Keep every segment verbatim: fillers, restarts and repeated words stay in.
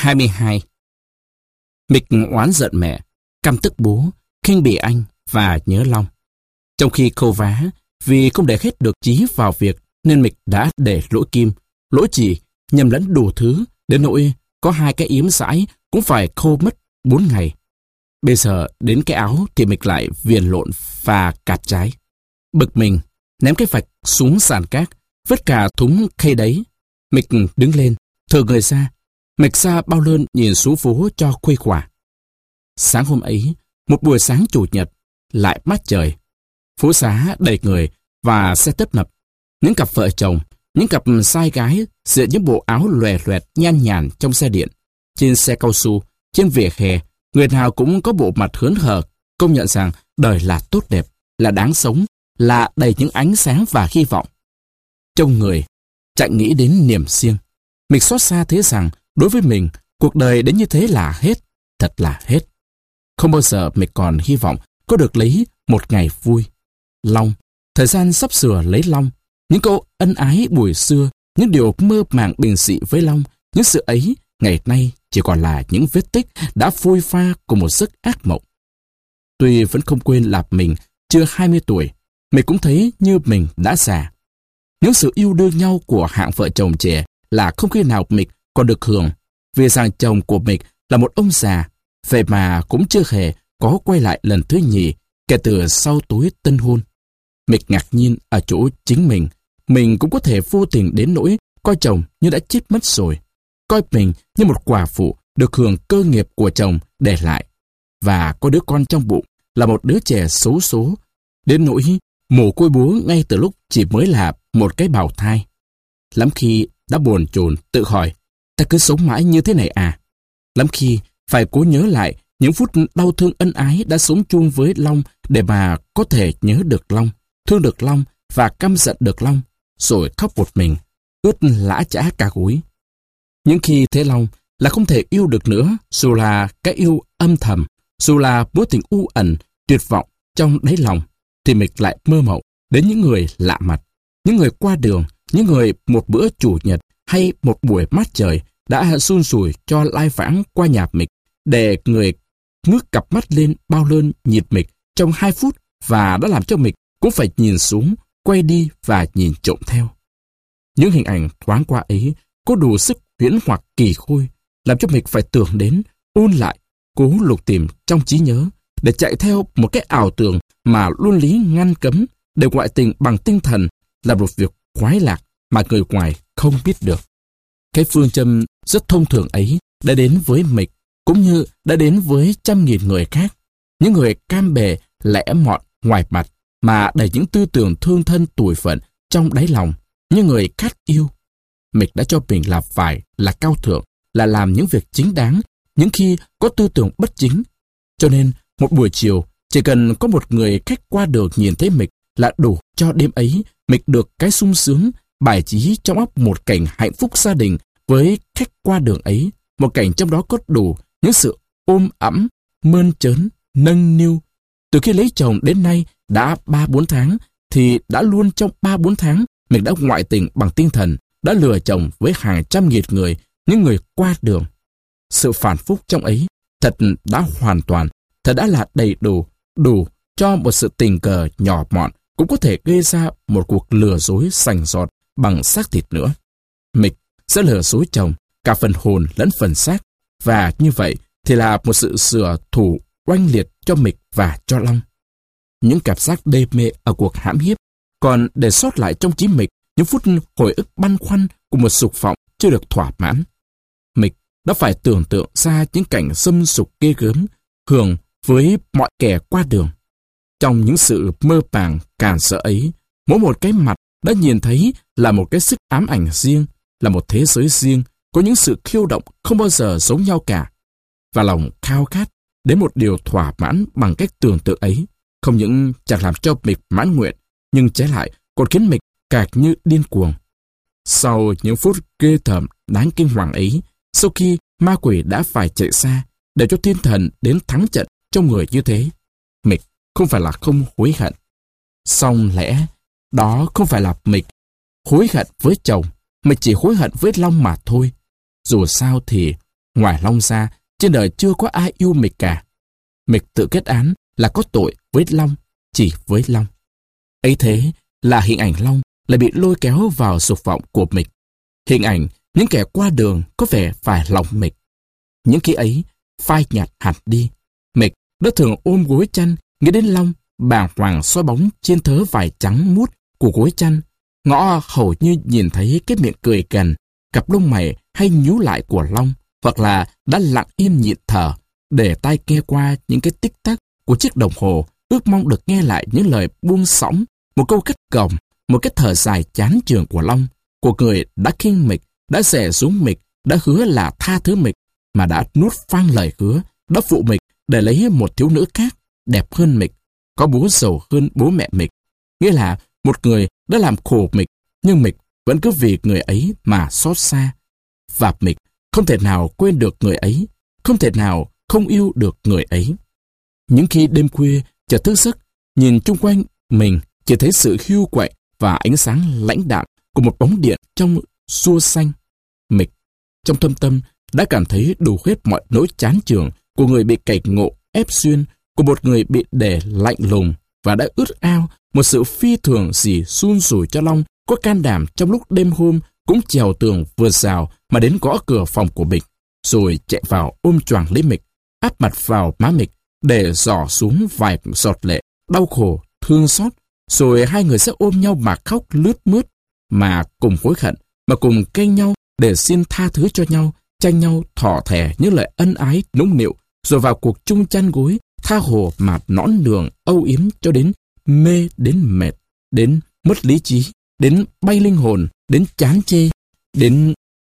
hai mươi hai. Mịch oán giận mẹ, căm tức bố, khinh bỉ anh và nhớ Long. Trong khi khâu vá, vì không để hết được chí vào việc nên Mịch đã để lỗi kim, lỗi chỉ, nhầm lẫn đủ thứ, đến nỗi có hai cái yếm sải cũng phải khâu mất bốn ngày. Bây giờ đến cái áo thì Mịch lại viền lộn và cạt trái. Bực mình, ném cái vạch xuống sàn cát, vứt cả thúng khay đấy. Mịch đứng lên, thở người ra. Mịch xa bao lơn nhìn xuống phố cho khuây khỏa. Sáng hôm ấy, một buổi sáng chủ nhật, lại mát trời. Phố xá đầy người và xe tấp nập. Những cặp vợ chồng, những cặp trai gái diện những bộ áo lòe loẹt nhan nhản trong xe điện. Trên xe cao su, trên vỉa hè, người nào cũng có bộ mặt hớn hở, công nhận rằng đời là tốt đẹp, là đáng sống, là đầy những ánh sáng và hy vọng. Trong người, chẳng nghĩ đến niềm riêng. Mịch xót xa thế rằng, đối với mình, cuộc đời đến như thế là hết, thật là hết. Không bao giờ Mịch còn hy vọng có được lấy một ngày vui. Long, thời gian sắp sửa lấy Long, những câu ân ái buổi xưa, những điều mơ màng bình dị với Long, những sự ấy ngày nay chỉ còn là những vết tích đã phôi pha của một giấc ác mộng. Tuy vẫn không quên là mình chưa hai mươi tuổi, Mịch cũng thấy như mình đã già. Những sự yêu đương nhau của hạng vợ chồng trẻ là không khi nào Mịch còn được hưởng, vì rằng chồng của Mịch là một ông già, vậy mà cũng chưa hề có quay lại lần thứ nhì kể từ sau tối tân hôn. Mịch ngạc nhiên ở chỗ chính mình, mình cũng có thể vô tình đến nỗi coi chồng như đã chết mất rồi, coi mình như một quả phụ được hưởng cơ nghiệp của chồng để lại, và có đứa con trong bụng là một đứa trẻ xấu số, đến nỗi mồ côi bố ngay từ lúc chỉ mới là một cái bào thai. Lắm khi đã bồn chồn tự hỏi, ta cứ sống mãi như thế này à? Lắm khi phải cố nhớ lại những phút đau thương ân ái đã sống chung với Long để mà có thể nhớ được Long, thương được Long và căm giận được Long, rồi khóc một mình, ướt lã chã cả gối. Những khi thấy Long là không thể yêu được nữa, dù là cái yêu âm thầm, dù là mối tình u ẩn, tuyệt vọng trong đáy lòng, thì Mịch lại mơ mộng đến những người lạ mặt, những người qua đường, những người một bữa chủ nhật hay một buổi mát trời đã xun sủi cho lai vãng qua nhà Mịch, để người ngước cặp mắt lên bao lơn nhìn Mịch trong hai phút và đã làm cho Mịch cũng phải nhìn xuống, quay đi và nhìn trộm theo. Những hình ảnh thoáng qua ấy có đủ sức huyễn hoặc kỳ khôi, làm cho Mịch phải tưởng đến, ôn lại, cố lục tìm trong trí nhớ, để chạy theo một cái ảo tưởng mà luân lý ngăn cấm, để ngoại tình bằng tinh thần là một việc khoái lạc mà người ngoài không biết được. Cái phương châm rất thông thường ấy đã đến với Mịch, cũng như đã đến với trăm nghìn người khác, những người cam bề, lẽ mọn ngoài mặt, mà đầy những tư tưởng thương thân tủi phận trong đáy lòng, những người khát yêu. Mịch đã cho mình là phải, là cao thượng, là làm những việc chính đáng, những khi có tư tưởng bất chính. Cho nên, một buổi chiều, chỉ cần có một người khách qua đường nhìn thấy Mịch là đủ cho đêm ấy Mịch được cái sung sướng, bài trí trong óc một cảnh hạnh phúc gia đình với khách qua đường ấy, một cảnh trong đó có đủ những sự ôm ẵm, mơn trớn, nâng niu. Từ khi lấy chồng đến nay đã ba bốn tháng, thì đã luôn trong ba bốn tháng mình đã ngoại tình bằng tinh thần, đã lừa chồng với hàng trăm nghìn người, những người qua đường. Sự phản phúc trong ấy thật đã hoàn toàn, thật đã là đầy đủ, đủ cho một sự tình cờ nhỏ mọn cũng có thể gây ra một cuộc lừa dối sành sọt bằng xác thịt nữa. Mịch sẽ lừa dối chồng cả phần hồn lẫn phần xác, và như vậy thì là một sự sửa thủ oanh liệt cho Mịch và cho Long. Những cảm giác đê mê ở cuộc hãm hiếp còn để sót lại trong trí Mịch những phút hồi ức băn khoăn của một dục vọng chưa được thỏa mãn. Mịch đã phải tưởng tượng ra những cảnh xâm sục ghê gớm hưởng với mọi kẻ qua đường. Trong những sự mơ màng càn sợ ấy, mỗi một cái mặt đã nhìn thấy là một cái sức ám ảnh riêng, là một thế giới riêng, có những sự khiêu động không bao giờ giống nhau cả. Và lòng khao khát đến một điều thỏa mãn bằng cách tưởng tượng ấy, không những chẳng làm cho Mịch mãn nguyện, nhưng trái lại còn khiến Mịch cạc như điên cuồng. Sau những phút ghê tởm đáng kinh hoàng ấy, sau khi ma quỷ đã phải chạy xa để cho thiên thần đến thắng trận trong người như thế, Mịch không phải là không hối hận. Song lẽ đó không phải là Mịch hối hận với chồng, Mịch chỉ hối hận với Long mà thôi. Dù sao thì ngoài Long ra, trên đời chưa có ai yêu Mịch cả. Mịch tự kết án là có tội với Long, chỉ với Long. Ấy thế là hình ảnh Long lại bị lôi kéo vào dục vọng của Mịch. Hình ảnh những kẻ qua đường có vẻ phải lòng Mịch. Những khi ấy phai nhạt hẳn đi. Mịch đã thường ôm gối chăn, nghĩ đến Long, bàng hoàng soi bóng trên thớ vải trắng muốt của gối chăn. Ngõ hầu như nhìn thấy cái miệng cười cằn, cặp lông mày hay nhíu lại của Long, hoặc là đã lặng im nhịn thở, để tai nghe qua những cái tích tắc của chiếc đồng hồ, ước mong được nghe lại những lời buông xõng, một câu kết cổng, một cái thở dài chán chường của Long, của người đã khinh Mịch, đã xẻ xuống Mịch, đã hứa là tha thứ Mịch, mà đã nuốt phang lời hứa, đã phụ Mịch để lấy một thiếu nữ khác, đẹp hơn Mịch, có bố giàu hơn bố mẹ Mịch. Nghĩa là một người đã làm khổ Mịch, nhưng Mịch vẫn cứ vì người ấy mà xót xa. Và Mịch không thể nào quên được người ấy, không thể nào không yêu được người ấy. Những khi đêm khuya chợt thức giấc, nhìn chung quanh mình chỉ thấy sự hiu quạnh và ánh sáng lãnh đạm của một bóng điện trong xua xanh. Mịch trong thâm tâm đã cảm thấy đủ hết mọi nỗi chán chường của người bị cảnh ngộ ép xuyên, của một người bị để lạnh lùng, và đã ước ao một sự phi thường gì xun sủi cho Long có can đảm trong lúc đêm hôm cũng trèo tường vượt rào mà đến gõ cửa phòng của Mịch, rồi chạy vào ôm choàng lấy Mịch, áp mặt vào má Mịch để dò xuống vài giọt lệ đau khổ thương xót, rồi hai người sẽ ôm nhau mà khóc lướt mướt, mà cùng hối hận, mà cùng kêu nhau để xin tha thứ cho nhau, tranh nhau thỏ thẻ những lời ân ái nũng nịu, rồi vào cuộc chung chăn gối tha hồ mà nõn nường âu yếm cho đến mê, đến mệt, đến mất lý trí, đến bay linh hồn, đến chán chê, đến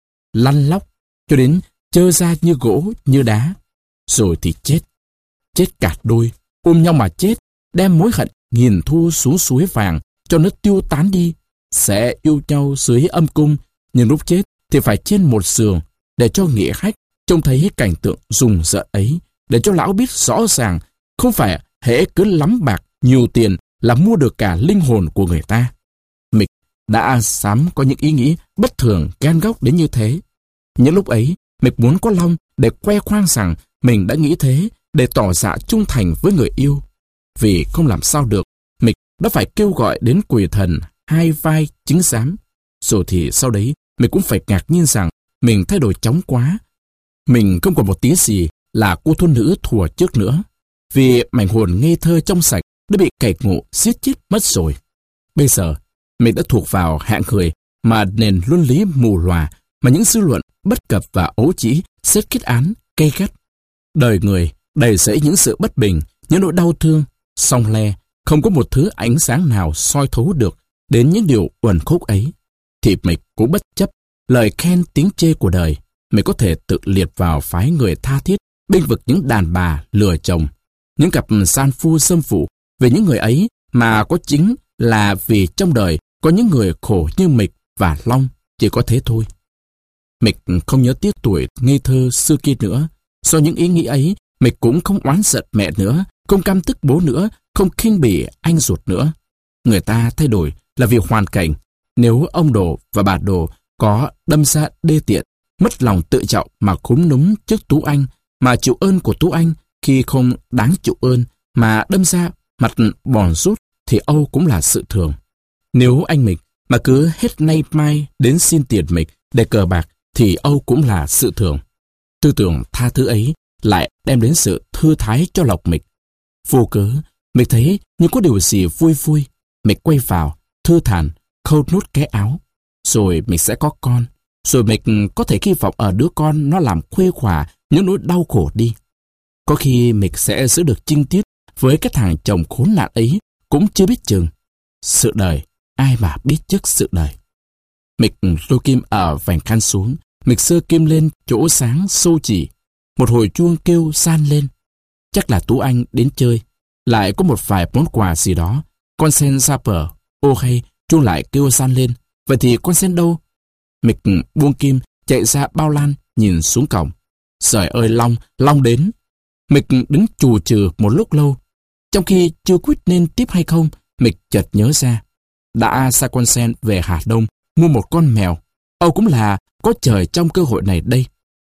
lăn lóc, cho đến trơ ra như gỗ, như đá. Rồi thì chết, chết cả đôi, ôm nhau mà chết, đem mối hận nghìn thu xuống suối vàng cho nó tiêu tán đi. Sẽ yêu nhau dưới âm cung, nhưng lúc chết thì phải trên một giường, để cho nghĩa khách trông thấy cảnh tượng rùng rợn ấy, để cho lão biết rõ ràng không phải hễ cứ lắm bạc nhiều tiền là mua được cả linh hồn của người ta. Mịch đã dám có những ý nghĩ bất thường gan góc đến như thế. Những lúc ấy Mịch muốn có Long để khoe khoang rằng mình đã nghĩ thế, để tỏ dạ trung thành với người yêu. Vì không làm sao được, Mịch đã phải kêu gọi đến quỷ thần hai vai chứng giám. Rồi thì sau đấy Mịch cũng phải ngạc nhiên rằng mình thay đổi chóng quá. Mình không còn một tí gì là cô thôn nữ thùa trước nữa, vì mảnh hồn ngây thơ trong sạch đã bị kẻ ngộ giết chết mất rồi. Bây giờ mình đã thuộc vào hạng người mà nền luân lý mù lòa, mà những dư luận bất cập và ấu trĩ xét kết án gay gắt. Đời người đầy rẫy những sự bất bình, những nỗi đau thương, song le, không có một thứ ánh sáng nào soi thấu được đến những điều uẩn khúc ấy. Thì mình cũng bất chấp lời khen tiếng chê của đời, mình có thể tự liệt vào phái người tha thiết bênh vực những đàn bà lừa chồng, những cặp san phu xâm phụ. Về những người ấy mà có chính là vì trong đời có những người khổ như Mịch và Long, chỉ có thế thôi. Mịch không nhớ tiếc tuổi ngây thơ xưa kia nữa. Do những ý nghĩ ấy, Mịch cũng không oán giận mẹ nữa, không căm tức bố nữa, không khinh bỉ anh ruột nữa. Người ta thay đổi là vì hoàn cảnh. Nếu ông Đồ và bà Đồ có đâm ra đê tiện, mất lòng tự trọng mà khúm núm trước Tú Anh, mà chịu ơn của Tú Anh khi không đáng chịu ơn, mà đâm ra mặt bòn rút, thì âu cũng là sự thường. Nếu anh Mịch mà cứ hết nay mai đến xin tiền Mịch để cờ bạc, thì âu cũng là sự thường. Tư tưởng tha thứ ấy lại đem đến sự thư thái cho lòng Mịch. Vô cớ, Mịch thấy như có điều gì vui vui. Mịch quay vào, thư thản, khâu nút cái áo. Rồi Mịch sẽ có con. Rồi Mịch có thể hy vọng ở đứa con nó làm khuây khỏa những nỗi đau khổ đi. Có khi Mịch sẽ giữ được chinh tiết với cái thằng chồng khốn nạn ấy cũng chưa biết chừng. Sự đời, ai mà biết trước sự đời. Mịch lôi kim ở vành khăn xuống, Mịch sơ kim lên chỗ sáng sâu chỉ. Một hồi chuông kêu san lên. Chắc là Tú Anh đến chơi. Lại có một vài món quà gì đó. Con sen ra bờ. Ô hay, chuông lại kêu san lên. Vậy thì con sen đâu? Mịch buông kim, chạy ra bao lan, nhìn xuống cổng. Trời ơi Long, Long đến. Mịch đứng chù chừ một lúc lâu. Trong khi chưa quyết nên tiếp hay không, Mịch chợt nhớ ra. Đã xa con sen về Hà Đông, mua một con mèo. Âu cũng là có trời trong cơ hội này đây.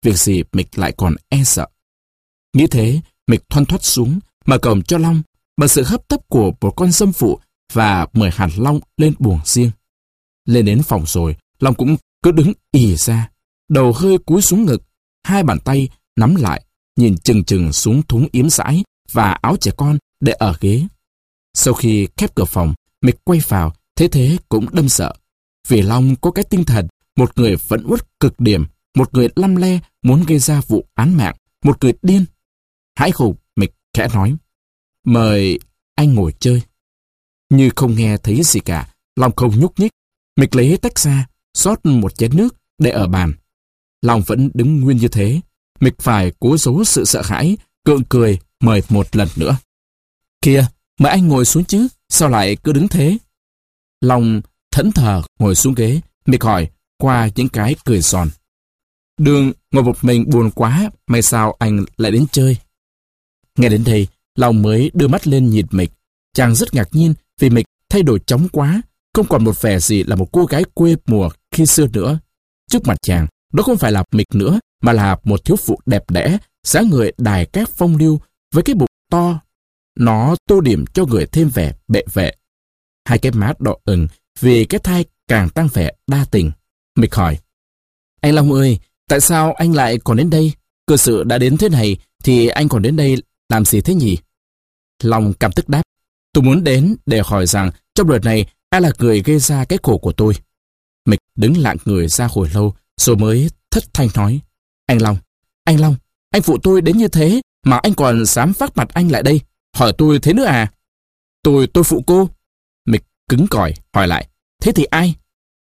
việc gì Mịch lại còn e sợ. Nghĩ thế, Mịch thoăn thoắt xuống, mở cổng cho Long, bằng sự hấp tấp của một con dâm phụ, và mời hẳn Long lên buồng riêng. Lên đến phòng rồi, Long cũng cứ đứng ì ra, đầu hơi cúi xuống ngực, hai bàn tay nắm lại, nhìn chừng chừng xuống thúng yếm sãi và áo trẻ con để ở ghế. Sau khi khép cửa phòng, Mịch quay vào, thế thế cũng đâm sợ. Vì Long có cái tinh thần, một người phẫn uất cực điểm, một người lăm le muốn gây ra vụ án mạng, một người điên. Hãi hùng, Mịch khẽ nói, mời anh ngồi chơi. Như không nghe thấy gì cả, Long không nhúc nhích. Mịch lấy tách ra, rót một chén nước để ở bàn. Long vẫn đứng nguyên như thế. Mịch phải cố giấu sự sợ hãi, gượng cười mời một lần nữa. Kìa, mời anh ngồi xuống chứ, sao lại cứ đứng thế? Long thẫn thờ ngồi xuống ghế. Mịch hỏi qua những cái cười giòn. Đường ngồi một mình buồn quá, may sao anh lại đến chơi? Nghe đến đây, Long mới đưa mắt lên nhìn Mịch. Chàng rất ngạc nhiên vì Mịch thay đổi chóng quá, không còn một vẻ gì là một cô gái quê mùa khi xưa nữa. Trước mặt chàng, đó không phải là Mịch nữa, mà là một thiếu phụ đẹp đẽ, dáng người đài cát phong lưu với cái bụng to. Nó tô điểm cho người thêm vẻ bệ vệ. Hai cái má đỏ ửng vì cái thai càng tăng vẻ đa tình. Mịch hỏi, anh Long ơi, tại sao anh lại còn đến đây? Cơ sự đã đến thế này thì anh còn đến đây làm gì thế nhỉ? Long căm tức đáp, tôi muốn đến để hỏi rằng trong đợt này ai là người gây ra cái khổ của tôi. Mịch đứng lặng người ra hồi lâu rồi mới thất thanh nói, anh Long, anh Long, anh phụ tôi đến như thế mà anh còn dám vác mặt anh lại đây, hỏi tôi thế nữa à? Tôi, tôi phụ cô. Mịch cứng cỏi hỏi lại, thế thì ai?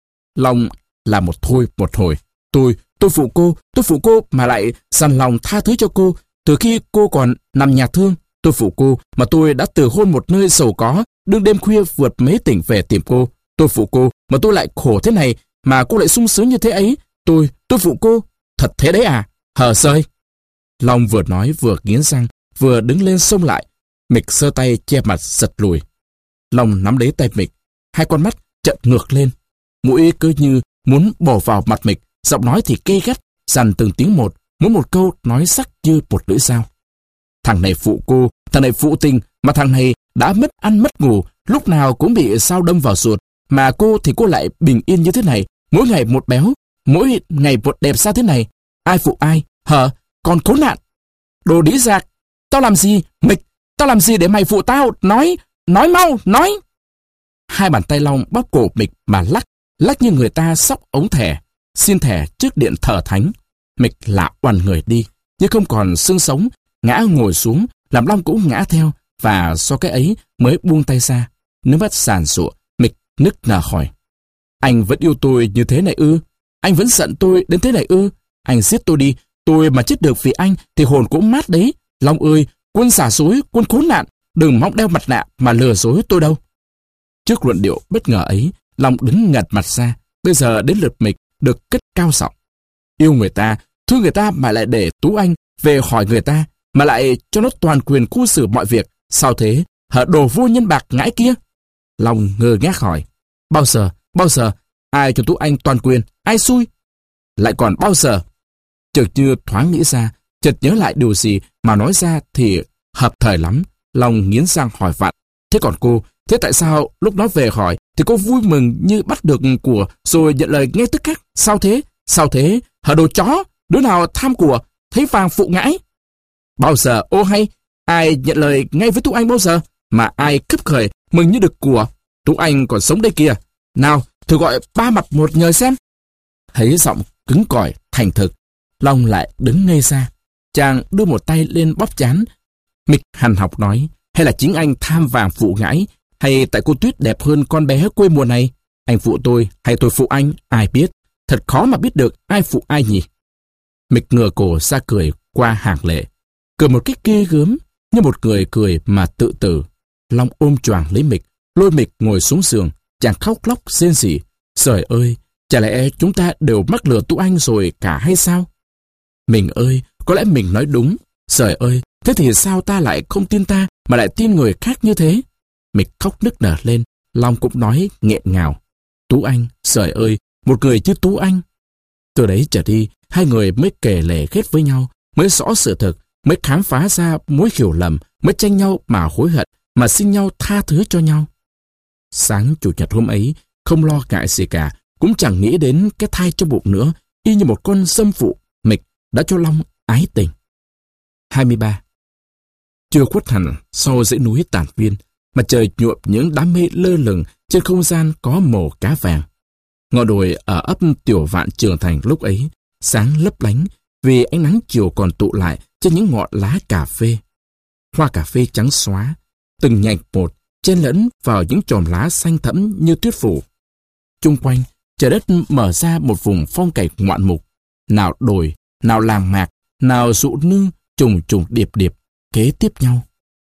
Long là một thôi một hồi, tôi, tôi phụ cô, tôi phụ cô mà lại dằn lòng tha thứ cho cô, từ khi cô còn nằm nhà thương. Tôi phụ cô mà tôi đã từ hôn một nơi giàu có, đương đêm khuya vượt mấy tỉnh về tìm cô. Tôi phụ cô mà tôi lại khổ thế này, mà cô lại sung sướng như thế ấy. Tôi, tôi phụ cô, thật thế đấy à? Hờ sơi. Long vừa nói vừa nghiến răng, vừa đứng lên xông lại. Mịch giơ tay che mặt giật lùi. Long nắm lấy tay Mịch, hai con mắt trợn ngược lên, mũi cứ như muốn bò vào mặt Mịch, giọng nói thì gay gắt, dằn từng tiếng một, mỗi một câu nói sắc như một lưỡi dao. Thằng này phụ cô, thằng này phụ tình, mà thằng này đã mất ăn mất ngủ, lúc nào cũng bị sao đâm vào ruột, mà cô thì cô lại bình yên như thế này, mỗi ngày một béo, mỗi ngày một đẹp sao thế này. Ai phụ ai, hờ, còn khốn nạn. Đồ đĩ giặc, tao làm gì, Mịch, tao làm gì để mày phụ tao, nói, nói mau, nói. Hai bàn tay Long bóp cổ Mịch mà lắc, lắc như người ta xóc ống thẻ, xin thẻ trước điện thờ thánh. Mịch lạ oằn người đi, nhưng không còn xương sống, ngã ngồi xuống, làm Long cũng ngã theo, và do cái ấy mới buông tay ra. Nước mắt giàn giụa, Mịch nức nở hỏi, anh vẫn yêu tôi như thế này ư? Anh vẫn giận tôi đến thế này ư? Anh giết tôi đi, tôi mà chết được vì anh thì hồn cũng mát đấy. Long ơi, quân xả dối, quân khốn nạn, đừng mong đeo mặt nạ mà lừa dối tôi đâu. Trước luận điệu bất ngờ ấy, Long đứng ngật mặt ra. Bây giờ đến lượt Mịch được cất cao giọng. Yêu người ta, thương người ta mà lại để Tú Anh về hỏi người ta, mà lại cho nó toàn quyền khu xử mọi việc. Sao thế? Hở đồ vô nhân bạc ngãi kia. Long ngơ ngác hỏi, bao giờ, bao giờ, ai cho Tú Anh toàn quyền, ai xui? Lại còn bao giờ? Chợt như thoáng nghĩ ra, chợt nhớ lại điều gì mà nói ra thì hợp thời lắm. Long nghiến răng hỏi vặn, thế còn cô, thế tại sao lúc nó về hỏi thì cô vui mừng như bắt được của rồi nhận lời ngay tức khắc? Sao thế? Sao thế? Hở đồ chó, đứa nào tham của, thấy vàng phụ ngãi. Bao giờ, ô hay, ai nhận lời ngay với Tú Anh bao giờ, mà ai khấp khởi mừng như được của. Tú Anh còn sống đây kìa. Nào, thử gọi ba mặt một nhời xem. Thấy giọng cứng cỏi, thành thực, Long lại đứng ngây ra. Chàng đưa một tay lên bóp trán. Mịch hằn học nói, hay là chính anh tham vàng phụ ngãi, hay tại cô Tuyết đẹp hơn con bé quê mùa này? Anh phụ tôi hay tôi phụ anh, ai biết. Thật khó mà biết được ai phụ ai nhỉ. Mịch ngửa cổ ra cười qua hàng lệ, cười một cách ghê gớm, như một người cười mà tự tử. Long ôm choàng lấy Mịch, lôi Mịch ngồi xuống giường. Chàng khóc lóc rên rỉ. Trời ơi, chả lẽ chúng ta đều mắc lừa Tú Anh rồi cả hay sao? Mình ơi, có lẽ mình nói đúng. Trời ơi, thế thì sao ta lại không tin ta mà lại tin người khác như thế? Mịch khóc nức nở lên. Long cũng nói nghẹn ngào, Tú Anh, trời ơi, một người chứ Tú Anh. Từ đấy trở đi, hai người mới kể lể kết với nhau, mới rõ sự thực, mới khám phá ra mối hiểu lầm, mới tranh nhau mà hối hận, mà xin nhau tha thứ cho nhau. Sáng Chủ nhật hôm ấy, không lo ngại gì cả, cũng chẳng nghĩ đến cái thai trong bụng nữa, y như một con dâm phụ, Mịch đã cho Long ái tình. hai mươi ba. Chưa khuất hẳn sau dãy núi Tản Viên, mà trời nhuộm những đám mây lơ lửng trên không gian có màu cá vàng. Ngọn đồi ở ấp Tiểu Vạn Trường Thành lúc ấy sáng lấp lánh vì ánh nắng chiều còn tụ lại trên những ngọn lá cà phê. Hoa cà phê trắng xóa, từng nhành một chen lẫn vào những chòm lá xanh thẫm như tuyết phủ. Chung quanh, trời đất mở ra một vùng phong cảnh ngoạn mục, nào đồi, nào làng mạc, nào rụ nương trùng trùng điệp điệp kế tiếp nhau.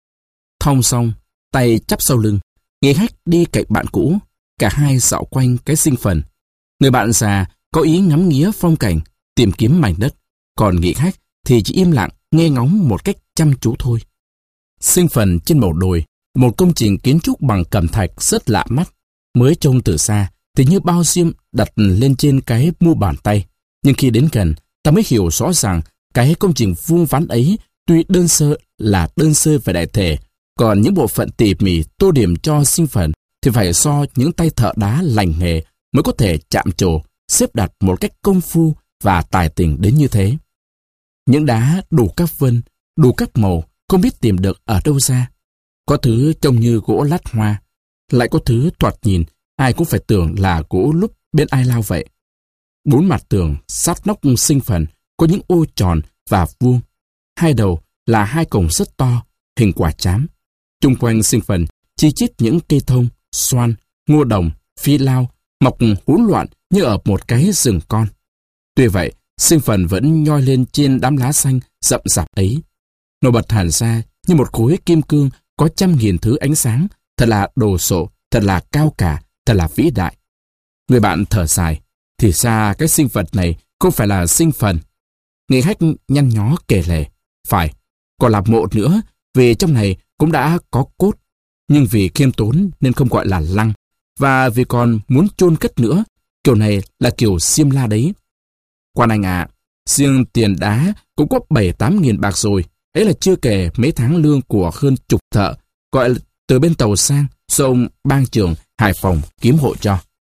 Thong song, tay chắp sau lưng, Nghị Hách đi cạnh bạn cũ, cả hai dạo quanh cái sinh phần. Người bạn già có ý ngắm nghía phong cảnh, tìm kiếm mảnh đất, còn Nghị Hách thì chỉ im lặng nghe ngóng một cách chăm chú thôi. Sinh phần trên màu đồi, một công trình kiến trúc bằng cẩm thạch rất lạ mắt, mới trông từ xa thì như bao diêm đặt lên trên cái mu bàn tay, nhưng khi đến gần, ta mới hiểu rõ ràng cái công trình vuông vắn ấy tuy đơn sơ là đơn sơ về đại thể, còn những bộ phận tỉ mỉ tô điểm cho sinh phần thì phải do những tay thợ đá lành nghề mới có thể chạm trổ, xếp đặt một cách công phu và tài tình đến như thế. Những đá đủ các vân, đủ các màu, không biết tìm được ở đâu ra. Có thứ trông như gỗ lát hoa, lại có thứ thoạt nhìn ai cũng phải tưởng là gỗ lúc bên ai lao vậy. Bốn mặt tường sát nóc sinh phần có những ô tròn và vuông. Hai đầu là hai cổng rất to, hình quả trám. Chung quanh sinh phần chi chít những cây thông, xoan, ngô đồng, phi lao, mọc hỗn loạn như ở một cái rừng con. Tuy vậy, sinh phần vẫn nhoi lên trên đám lá xanh rậm rạp ấy. Nổi bật hẳn ra như một khối kim cương có trăm nghìn thứ ánh sáng, thật là đồ sộ, thật là cao cả, thật là vĩ đại. Người bạn thở dài, thì ra cái sinh vật này không phải là sinh phần. Nghị Hách nhăn nhó kể lể, phải, còn là mộ nữa, vì trong này cũng đã có cốt, nhưng vì khiêm tốn nên không gọi là lăng, và vì còn muốn chôn cất nữa, kiểu này là kiểu xiêm la đấy. Quan anh ạ, à, riêng tiền đá cũng có bảy tám nghìn bạc rồi, ấy là chưa kể mấy tháng lương của hơn chục thợ, gọi từ bên tàu sang, do ông Bang Trường Hải Phòng kiếm hộ cho.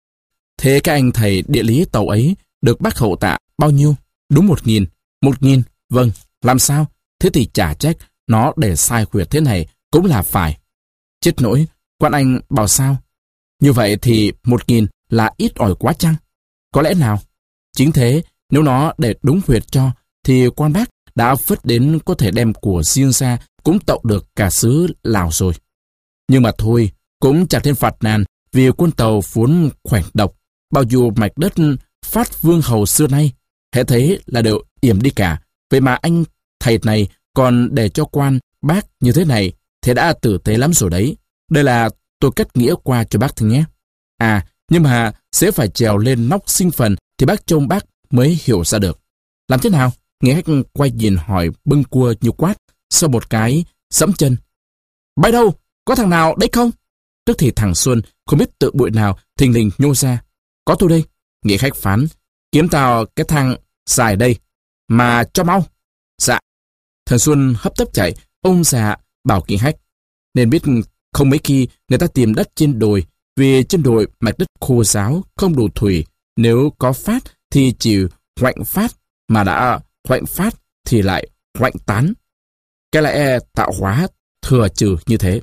Thế các anh thầy địa lý tàu ấy được bác hậu tạ bao nhiêu? Đúng một nghìn. Một nghìn, vâng, làm sao? Thế thì chả trách, nó để sai huyệt thế này cũng là phải. Chết nỗi, quan anh bảo sao? Như vậy thì một nghìn là ít ỏi quá chăng? Có lẽ nào? Chính thế, nếu nó để đúng huyệt cho, thì quan bác đã vứt đến có thể đem của riêng ra cũng tậu được cả xứ Lào rồi. Nhưng mà thôi, cũng chẳng thêm phạt nàn vì quân tàu vốn khoảnh độc, bao nhiêu mạch đất phát vương hầu xưa nay, hễ thấy là đều yểm đi cả. Vậy mà anh thầy này còn để cho quan bác như thế này, thế đã tử tế lắm rồi đấy. Đây là tôi cất nghĩa qua cho bác thôi nhé. À, nhưng mà sẽ phải trèo lên nóc sinh phần thì bác trông bác mới hiểu ra được. Làm thế nào? Nghị Hách quay nhìn hỏi bưng cua như quát, sau một cái dẫm chân. Bay đâu? Có thằng nào đấy không? Tức thì thằng Xuân không biết tự bụi nào thình lình nhô ra. Có tôi đây. Nghị Hách phán, kiếm tao cái thằng dài đây, mà cho mau. Dạ. Thằng Xuân hấp tấp chạy, ông già bảo Nghị Hách. Nên biết không mấy khi người ta tìm đất trên đồi, vì trên đồi mạch đất khô ráo, không đủ thủy. Nếu có phát thì chỉ hoạnh phát, mà đã hoạnh phát thì lại hoạnh tán. Cái lẽ tạo hóa thừa trừ như thế.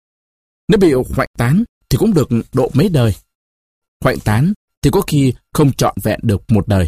Nếu bị hoạnh tán thì cũng được độ mấy đời. Hoạnh tán thì có khi không trọn vẹn được một đời.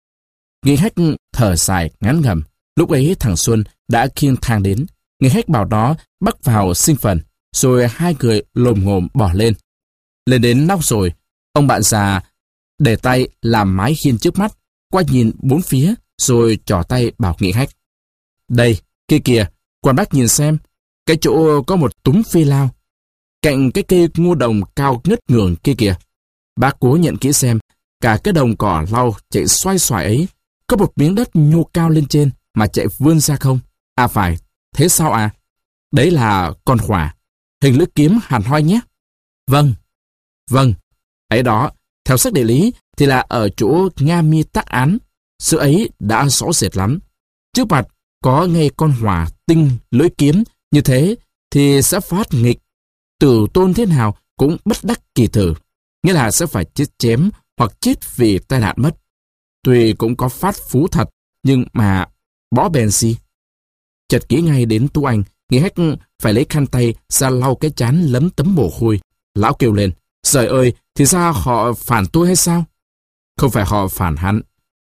Nghị Hách thở dài ngắn ngầm. Lúc ấy thằng Xuân đã khiêng thang đến. Nghị Hách bảo đó bắt vào sinh phần, rồi hai người lồm ngồm bỏ lên. Lên đến nóc rồi, ông bạn già để tay làm mái hiên trước mắt, qua nhìn bốn phía, rồi trỏ tay bảo Nghị Hách. Đây, kia kìa, quan bác nhìn xem, cái chỗ có một túm phi lao, cạnh cái cây ngô đồng cao ngất ngường kia kìa. Bác cố nhận kỹ xem, cả cái đồng cỏ lau chạy xoay xoài ấy, có một miếng đất nhô cao lên trên mà chạy vươn ra không? À phải, thế sao à? Đấy là con khỏa, hình lưỡi kiếm hàn hoi nhé. Vâng, vâng, ấy đó, theo sách địa lý thì là ở chỗ Nga Mi Tắc Án, sự ấy đã rõ rệt lắm. Trước mặt có ngay con hỏa tinh lưỡi kiếm như thế thì sẽ phát nghịch. Tử tôn thế nào cũng bất đắc kỳ tử, nghĩa là sẽ phải chết chém hoặc chết vì tai nạn mất. Tuy cũng có phát phú thật, nhưng mà bỏ bèn gì. Chợt nghĩ ngay đến Tú Anh, nghĩ Hách phải lấy khăn tay ra lau cái trán lấm tấm mồ hôi. Lão kêu lên, trời ơi, thì ra họ phản tôi hay sao? Không phải họ phản hắn.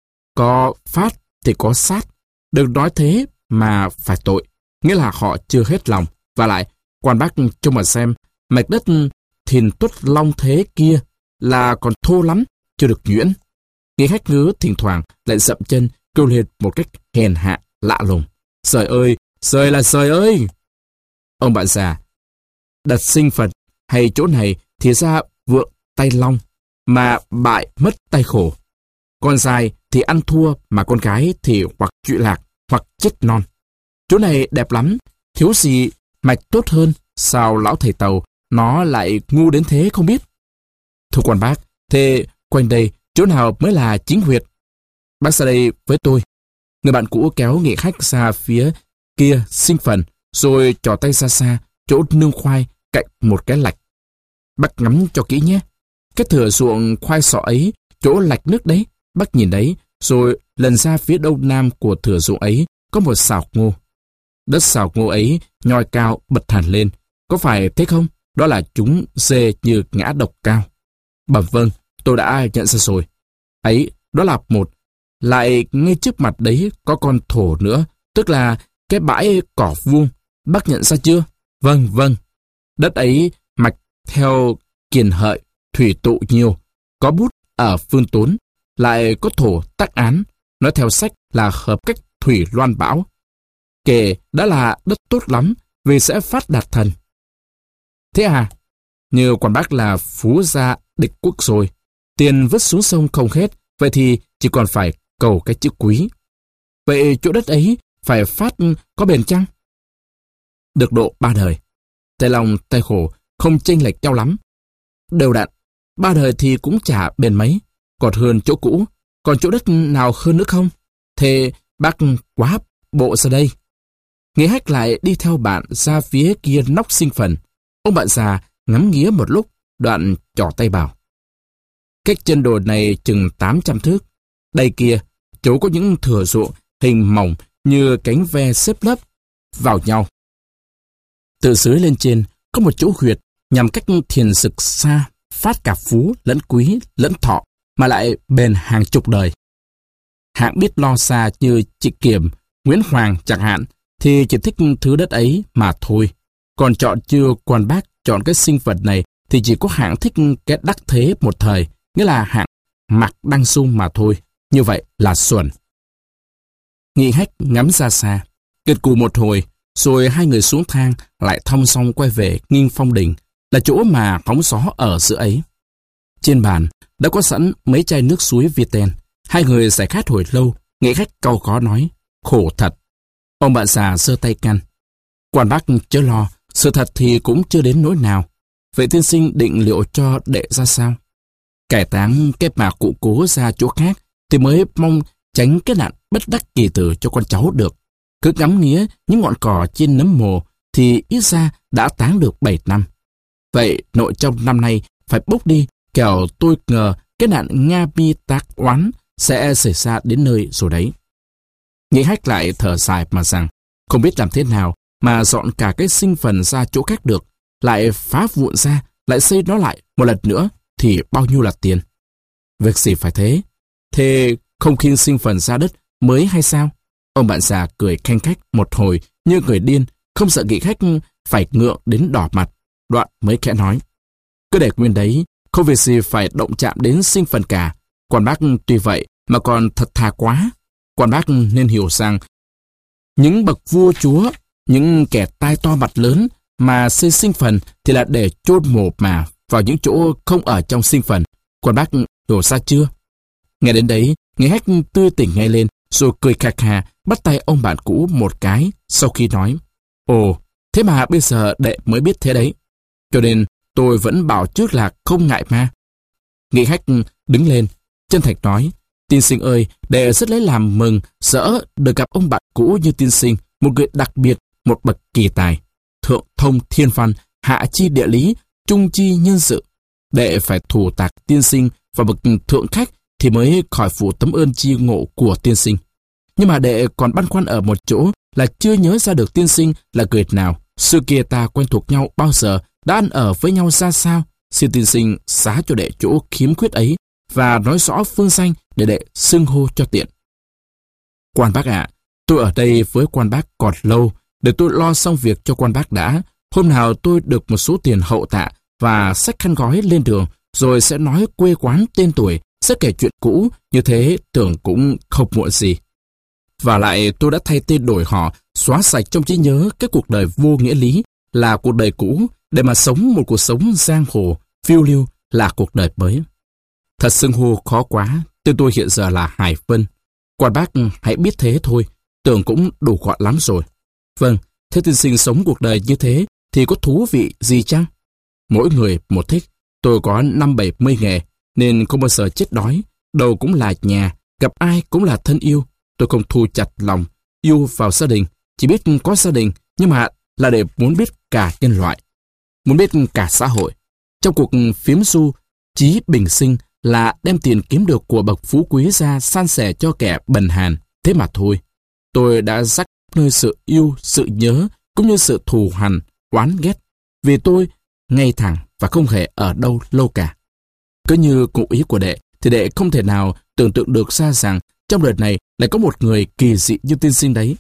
Có phát thì có sát. Đừng nói thế mà phải tội. Nghĩa là họ chưa hết lòng. Và lại, quan bác cho mà xem, mạch đất thìn tuất long thế kia là còn thô lắm, chưa được nhuyễn. Nghe Hách ngứa thỉnh thoảng lại dậm chân kêu lên một cách hèn hạ, lạ lùng. Trời ơi, trời là trời ơi! Ông bạn già, đặt sinh Phật hay chỗ này thì ra vượng tay long, mà bại mất tay khổ. Con dài thì ăn thua, mà con gái thì hoặc trụy lạc, hoặc chết non. Chỗ này đẹp lắm, thiếu gì mạch tốt hơn, sao lão thầy Tàu nó lại ngu đến thế không biết? Thưa quan bác, thế quanh đây chỗ nào mới là chính huyệt? Bác ra đây với tôi. Người bạn cũ kéo Nghị Hách ra phía kia sinh phần, rồi trỏ tay ra xa, chỗ nương khoai cạnh một cái lạch. Bác ngắm cho kỹ nhé. Cái thửa ruộng khoai sọ ấy, chỗ lạch nước đấy, bác nhìn đấy, rồi lần ra phía đông nam của thửa ruộng ấy có một sào ngô. Đất sào ngô ấy nhoi cao bật hẳn lên. Có phải thế không? Đó là chúng dê như ngã độc cao. Bẩm vâng, tôi đã nhận ra rồi. Ấy, đó là một. Lại ngay trước mặt đấy có con thổ nữa, tức là cái bãi cỏ vuông. Bác nhận ra chưa? Vâng, vâng. Đất ấy mạch theo kiền hợi, thủy tụ nhiều. Có bút ở phương tốn, lại có thổ tác án. Nói theo sách là hợp cách thủy loan bão. Kể đã là đất tốt lắm vì sẽ phát đạt thần. Thế à? Như quan bác là phú gia địch quốc rồi. Tiền vứt xuống sông không hết, vậy thì chỉ còn phải cầu cái chữ quý. Vậy chỗ đất ấy phải phát có bền chăng? Được độ ba đời. Tay lòng tay khổ không chênh lệch nhau lắm. Đều đặn, ba đời thì cũng chả bền mấy. Còn hơn chỗ cũ. Còn chỗ đất nào hơn nữa không? Thế bác quá bộ ra đây. Nghĩa Hách lại đi theo bạn ra phía kia nóc sinh phần. Ông bạn già ngắm nghía một lúc, đoạn trỏ tay bảo. Cách chân đồi này chừng tám trăm thước. Đây kia, chỗ có những thửa ruộng hình mỏng như cánh ve xếp lớp vào nhau. Từ dưới lên trên có một chỗ huyệt nhằm cách thiền sực xa, phát cả phú lẫn quý lẫn thọ, mà lại bền hàng chục đời. Hạng biết lo xa như chị Kiểm, Nguyễn Hoàng chẳng hạn, thì chỉ thích thứ đất ấy mà thôi. Còn chọn chưa quan bác chọn cái sinh vật này thì chỉ có hạng thích cái đắc thế một thời, nghĩa là hạng mặc đăng sung mà thôi. Như vậy là xuẩn. Nghị Hách ngắm ra xa, kết cù một hồi, rồi hai người xuống thang lại thong song quay về Nghinh Phong Đình, là chỗ mà hóng gió ở giữa ấy. Trên bàn đã có sẵn mấy chai nước suối Viten. Hai người giải khát hồi lâu. Nghị Hách cau có nói, khổ thật. Ông bạn già giơ tay can. Quan bác chớ lo, sự thật thì cũng chưa đến nỗi nào. Vậy tiên sinh định liệu cho đệ ra sao? Cải táng cái mà cụ cố ra chỗ khác thì mới mong tránh cái nạn bất đắc kỳ tử cho con cháu được. Cứ ngắm nghía những ngọn cỏ trên nấm mồ thì ít ra đã táng được bảy năm. Vậy nội trong năm nay phải bốc đi, kẻo tôi ngờ cái nạn Nga mi tác oán sẽ xảy ra đến nơi rồi đấy. Nghị Hách lại thở dài mà rằng, không biết làm thế nào mà dọn cả cái sinh phần ra chỗ khác được, lại phá vụn ra, lại xây nó lại một lần nữa thì bao nhiêu là tiền. Việc gì phải thế? Thế không khiêng sinh phần ra đất mới hay sao? Ông bạn già cười khanh khách một hồi như người điên, không sợ Nghị Hách phải ngượng đến đỏ mặt, đoạn mới khẽ nói. Cứ để nguyên đấy, không việc gì phải động chạm đến sinh phần cả. Quan bác tuy vậy mà còn thật thà quá. Quan bác nên hiểu rằng những bậc vua chúa, những kẻ tai to mặt lớn mà xây sinh phần thì là để chôn mồ mà vào những chỗ không ở trong sinh phần. Quan bác hiểu ra chưa? Nghe đến đấy, Nghị Hách tươi tỉnh ngay lên, rồi cười khà khà bắt tay ông bạn cũ một cái, sau khi nói, ồ, thế mà bây giờ đệ mới biết thế đấy. Cho nên tôi vẫn bảo trước là không ngại mà. Nghị Hách đứng lên, chân thành nói, Tiên sinh ơi, đệ rất lấy làm mừng, rỡ được gặp ông bạn cũ như tiên sinh, một người đặc biệt, một bậc kỳ tài. Thượng thông thiên văn, hạ chi địa lý, trung chi nhân sự. Đệ phải thù tạc tiên sinh và bậc thượng khách thì mới khỏi phụ tấm ơn chi ngộ của tiên sinh. Nhưng mà đệ còn băn khoăn ở một chỗ là chưa nhớ ra được tiên sinh là người nào. Xưa kia ta quen thuộc nhau bao giờ, đã ăn ở với nhau ra sao. Xin tiên sinh xá cho đệ chỗ khiếm khuyết ấy và nói rõ phương danh để đệ xưng hô cho tiện. Quan bác ạ, tôi ở đây với quan bác còn lâu, để tôi lo xong việc cho quan bác đã. Hôm nào tôi được một số tiền hậu tạ và xách khăn gói lên đường, rồi sẽ nói quê quán tên tuổi, sẽ kể chuyện cũ, như thế tưởng cũng không muộn gì. Và lại tôi đã thay tên đổi họ, xóa sạch trong trí nhớ cái cuộc đời vô nghĩa lý là cuộc đời cũ, để mà sống một cuộc sống giang hồ, phiêu lưu là cuộc đời mới. Thật xưng hô khó quá, tên tôi hiện giờ là Hải Vân. Quan bác hãy biết thế thôi, tưởng cũng đủ gọn lắm rồi. Vâng, thế tiên sinh sống cuộc đời như thế thì có thú vị gì chăng? Mỗi người một thích, tôi có năm bảy mươi nghề, nên không bao giờ chết đói, đầu cũng là nhà, gặp ai cũng là thân yêu. Tôi không thu chặt lòng, yêu vào gia đình, chỉ biết có gia đình, nhưng mà là để muốn biết cả nhân loại, muốn biết cả xã hội. Trong cuộc phiếm du, chí bình sinh là đem tiền kiếm được của bậc phú quý ra san sẻ cho kẻ bần hàn, thế mà thôi. Tôi đã rắc nơi sự yêu, sự nhớ, cũng như sự thù hằn, oán ghét, vì tôi ngay thẳng và không hề ở đâu lâu cả. Cứ như cụ ý của đệ, thì đệ không thể nào tưởng tượng được ra rằng trong đời này lại có một người kỳ dị như tiên sinh đấy.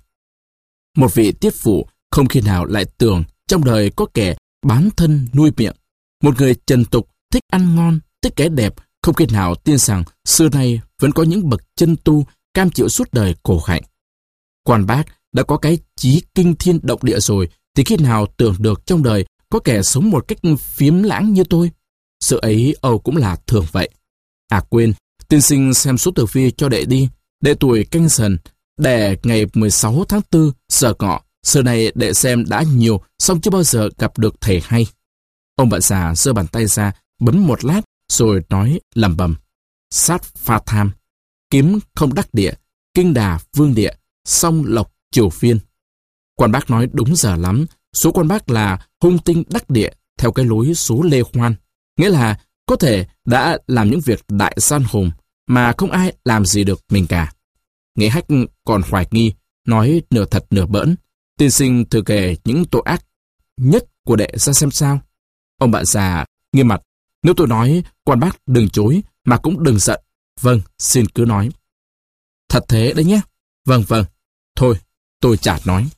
Một vị tiết phụ không khi nào lại tưởng trong đời có kẻ bán thân nuôi miệng. Một người trần tục, thích ăn ngon, thích cái đẹp, không khi nào tin rằng xưa nay vẫn có những bậc chân tu cam chịu suốt đời khổ hạnh. Quan bác đã có cái chí kinh thiên động địa rồi, thì khi nào tưởng được trong đời có kẻ sống một cách phiếm lãng như tôi. Sự ấy Âu cũng là thường vậy. À quên, tiên sinh xem số tử vi cho đệ đi. Đệ tuổi Canh Dần, đẻ ngày mười sáu tháng tư, giờ Ngọ. Giờ này đệ xem đã nhiều, song chưa bao giờ gặp được thầy hay. Ông bạn già giơ bàn tay ra, bấm một lát, rồi nói lẩm bẩm: sát pha tham, kiếm không đắc địa, kinh đà vương địa, song lộc triều phiên. Quan bác nói đúng giờ lắm. Số quan bác là hung tinh đắc địa theo cái lối số Lê Hoan, nghĩa là có thể đã làm những việc đại gian hùng mà không ai làm gì được mình cả. Nghệ Hách còn hoài nghi, nói nửa thật nửa bỡn: tiên sinh thử kể những tội ác nhất của đệ ra xem sao. Ông bạn già nghiêm mặt: nếu tôi nói, quan bác đừng chối mà cũng đừng giận. Vâng, xin cứ nói. Thật thế đấy nhé. Vâng vâng. Thôi, tôi chả nói.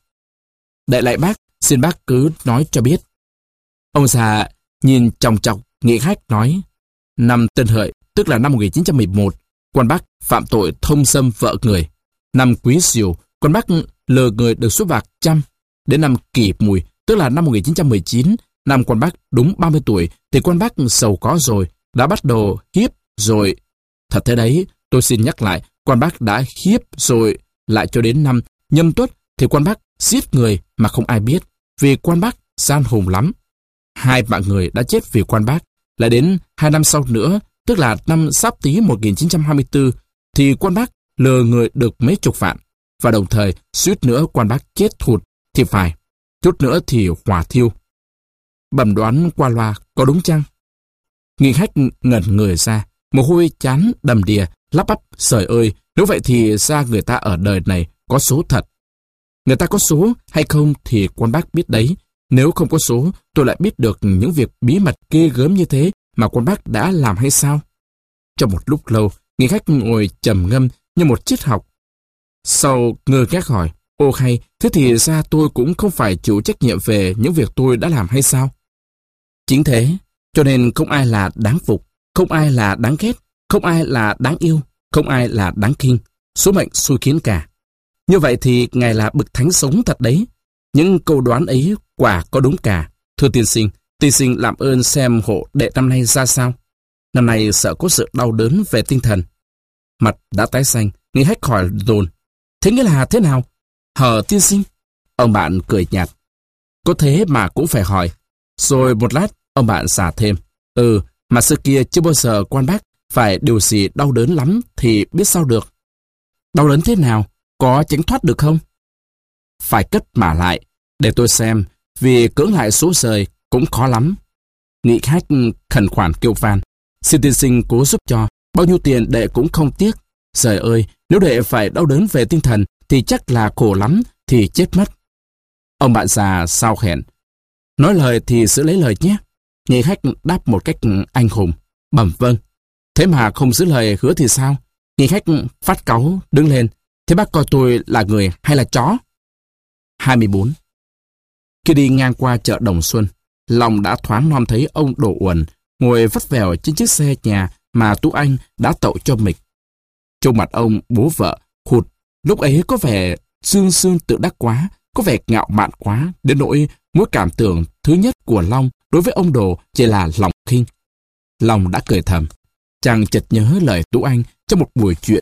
Đệ lại bác, xin bác cứ nói cho biết. Ông già nhìn chòng chọc Nghị Hách nói: năm Tân Hợi, tức là năm một nghìn chín trăm mười một, quan bác phạm tội thông xâm vợ người. Năm Quý Sửu, quan bác lừa người được số bạc trăm. Đến năm Kỷ Mùi, tức là năm một nghìn chín trăm mười chín, năm quan bác đúng ba mươi tuổi, thì quan bác giàu có rồi, đã bắt đầu hiếp rồi. Thật thế đấy, tôi xin nhắc lại, quan bác đã hiếp rồi. Lại cho đến năm Nhâm Tuất thì quan bác giết người mà không ai biết, vì quan bác gian hùng lắm. Hai mạng người đã chết vì quan bác. Lại đến hai năm sau nữa, tức là năm Giáp Tý một nghìn chín trăm hai mươi tư, thì quan bác lừa người được mấy chục vạn, và đồng thời suýt nữa quan bác chết thụt thì phải, chút nữa thì hỏa thiêu. Bẩm đoán qua loa có đúng chăng? Nghị Hách ngẩn người ra, mồ hôi chán đầm đìa, lắp bắp: trời ơi, nếu vậy thì ra người ta ở đời này có số thật. Người ta có số hay không thì quan bác biết đấy. Nếu không có số, tôi lại biết được những việc bí mật ghê gớm như thế mà quan bác đã làm hay sao? Trong một lúc lâu, Nghị Hách ngồi trầm ngâm như một triết học. Sau ngơ ngác hỏi: ô hay, thế thì ra tôi cũng không phải chịu trách nhiệm về những việc tôi đã làm hay sao? Chính thế, cho nên không ai là đáng phục, không ai là đáng ghét, không ai là đáng yêu, không ai là đáng khinh. Số mệnh xui khiến cả. Như vậy thì ngài là bậc thánh sống thật đấy. Những câu đoán ấy quả có đúng cả. Thưa tiên sinh, tiên sinh làm ơn xem hộ đệ năm nay ra sao. Năm nay sợ có sự đau đớn về tinh thần. Mặt đã tái xanh, Nghị Hách hỏi dồn: thế nghĩa là thế nào? Hờ tiên sinh? Ông bạn cười nhạt: có thế mà cũng phải hỏi. Rồi một lát, ông bạn xả thêm: ừ, mà xưa kia chưa bao giờ quan bác phải điều gì đau đớn lắm thì biết sao được. Đau đớn thế nào? Có tránh thoát được không? Phải cất mà lại, để tôi xem, vì cưỡng lại số rời cũng khó lắm. Nghị khách khẩn khoản kêu van. Xin tiên sinh cố giúp cho, bao nhiêu tiền đệ cũng không tiếc. Trời ơi, nếu đệ phải đau đớn về tinh thần thì chắc là khổ lắm, thì chết mất. Ông bạn già sao hẹn. Nói lời thì giữ lấy lời nhé. Nghị khách đáp một cách anh hùng. Bẩm vâng. Thế mà không giữ lời hứa thì sao? Nghị khách phát cáu đứng lên. Thế bác coi tôi là người hay là chó? hai mươi bốn. Khi đi ngang qua chợ Đồng Xuân, Long đã thoáng nom thấy ông Đồ Uẩn ngồi vắt vẻo trên chiếc xe nhà mà Tú Anh đã tậu cho mình. Trông mặt ông bố vợ hụt, lúc ấy có vẻ sương sương tự đắc quá, có vẻ ngạo mạn quá, đến nỗi mối cảm tưởng thứ nhất của Long đối với ông Đồ chỉ là lòng khinh. Long đã cười thầm, chàng chợt nhớ lời Tú Anh trong một buổi chuyện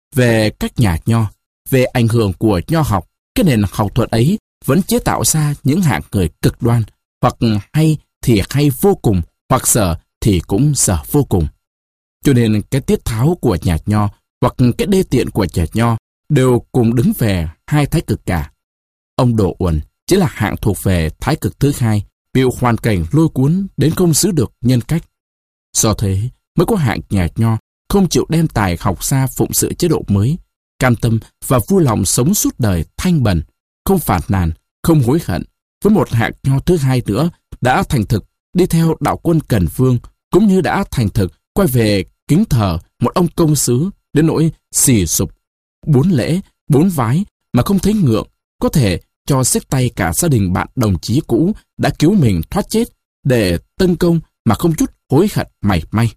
về các nhà nho, về ảnh hưởng của nho học. Cái nền học thuật ấy vẫn chế tạo ra những hạng người cực đoan, hoặc hay thì hay vô cùng, hoặc sợ thì cũng sợ vô cùng. Cho nên cái tiết tháo của nhà nho hoặc cái đê tiện của nhà nho đều cùng đứng về hai thái cực cả. Ông Đồ Uẩn chỉ là hạng thuộc về thái cực thứ hai, bị hoàn cảnh lôi cuốn đến không giữ được nhân cách. Do thế mới có hạng nhà nho không chịu đem tài học ra phụng sự chế độ mới, cam tâm và vui lòng sống suốt đời thanh bần, không phản nàn, không hối hận. Với một hạng nho thứ hai nữa đã thành thực đi theo đạo quân Cần Vương, cũng như đã thành thực quay về kính thờ một ông công sứ đến nỗi xì sụp, bốn lễ, bốn vái mà không thấy ngượng, có thể cho xếp tay cả gia đình bạn đồng chí cũ đã cứu mình thoát chết để tân công mà không chút hối hận mảy may.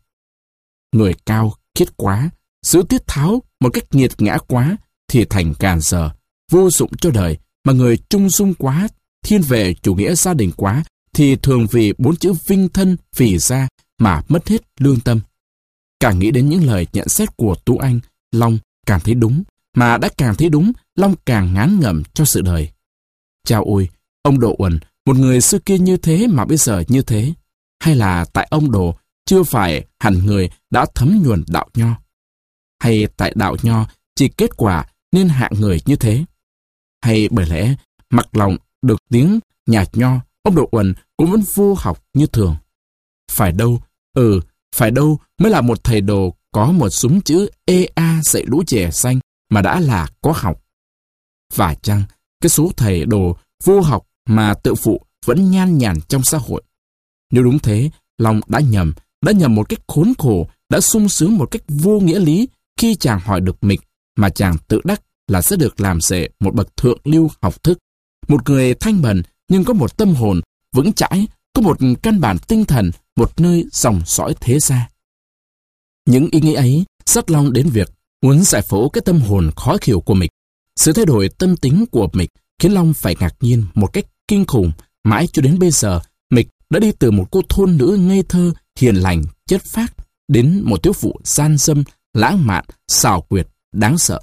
Người cao khiết quá, giữ tiết tháo một cách nghiệt ngã quá thì thành càn giờ, vô dụng cho đời, mà người trung dung quá, thiên về chủ nghĩa gia đình quá thì thường vì bốn chữ vinh thân phì gia mà mất hết lương tâm. Càng nghĩ đến những lời nhận xét của Tú Anh, Long càng thấy đúng, mà đã càng thấy đúng, Long càng ngán ngẩm cho sự đời. Chao ôi, ông Đồ Uẩn, một người xưa kia như thế mà bây giờ như thế, hay là tại ông Đồ chưa phải hẳn người đã thấm nhuần đạo nho, hay tại đạo nho chỉ kết quả nên hạng người như thế, hay bởi lẽ mặc lòng được tiếng nhà nho, ông Đồ Uẩn cũng vẫn vô học như thường. Phải đâu, ừ, phải đâu mới là một thầy đồ có một súng chữ e a dạy lũ trẻ xanh mà đã là có học. Và chăng cái số thầy đồ vô học mà tự phụ vẫn nhan nhản trong xã hội? Nếu đúng thế, Long đã nhầm, đã nhầm một cách khốn khổ, đã sung sướng một cách vô nghĩa lý khi chàng hỏi được mình mà chàng tự đắc là sẽ được làm rể một bậc thượng lưu học thức, một người thanh bần nhưng có một tâm hồn vững chãi, có một căn bản tinh thần, một nơi dòng dõi thế gia. Những ý nghĩ ấy dắt Long đến việc muốn giải phẫu cái tâm hồn khó hiểu của mình. Sự thay đổi tâm tính của mình khiến Long phải ngạc nhiên một cách kinh khủng. Mãi cho đến bây giờ, Mịch đã đi từ một cô thôn nữ ngây thơ, hiền lành, chất phác đến một thiếu phụ gian dâm, lãng mạn, xảo quyệt, đáng sợ.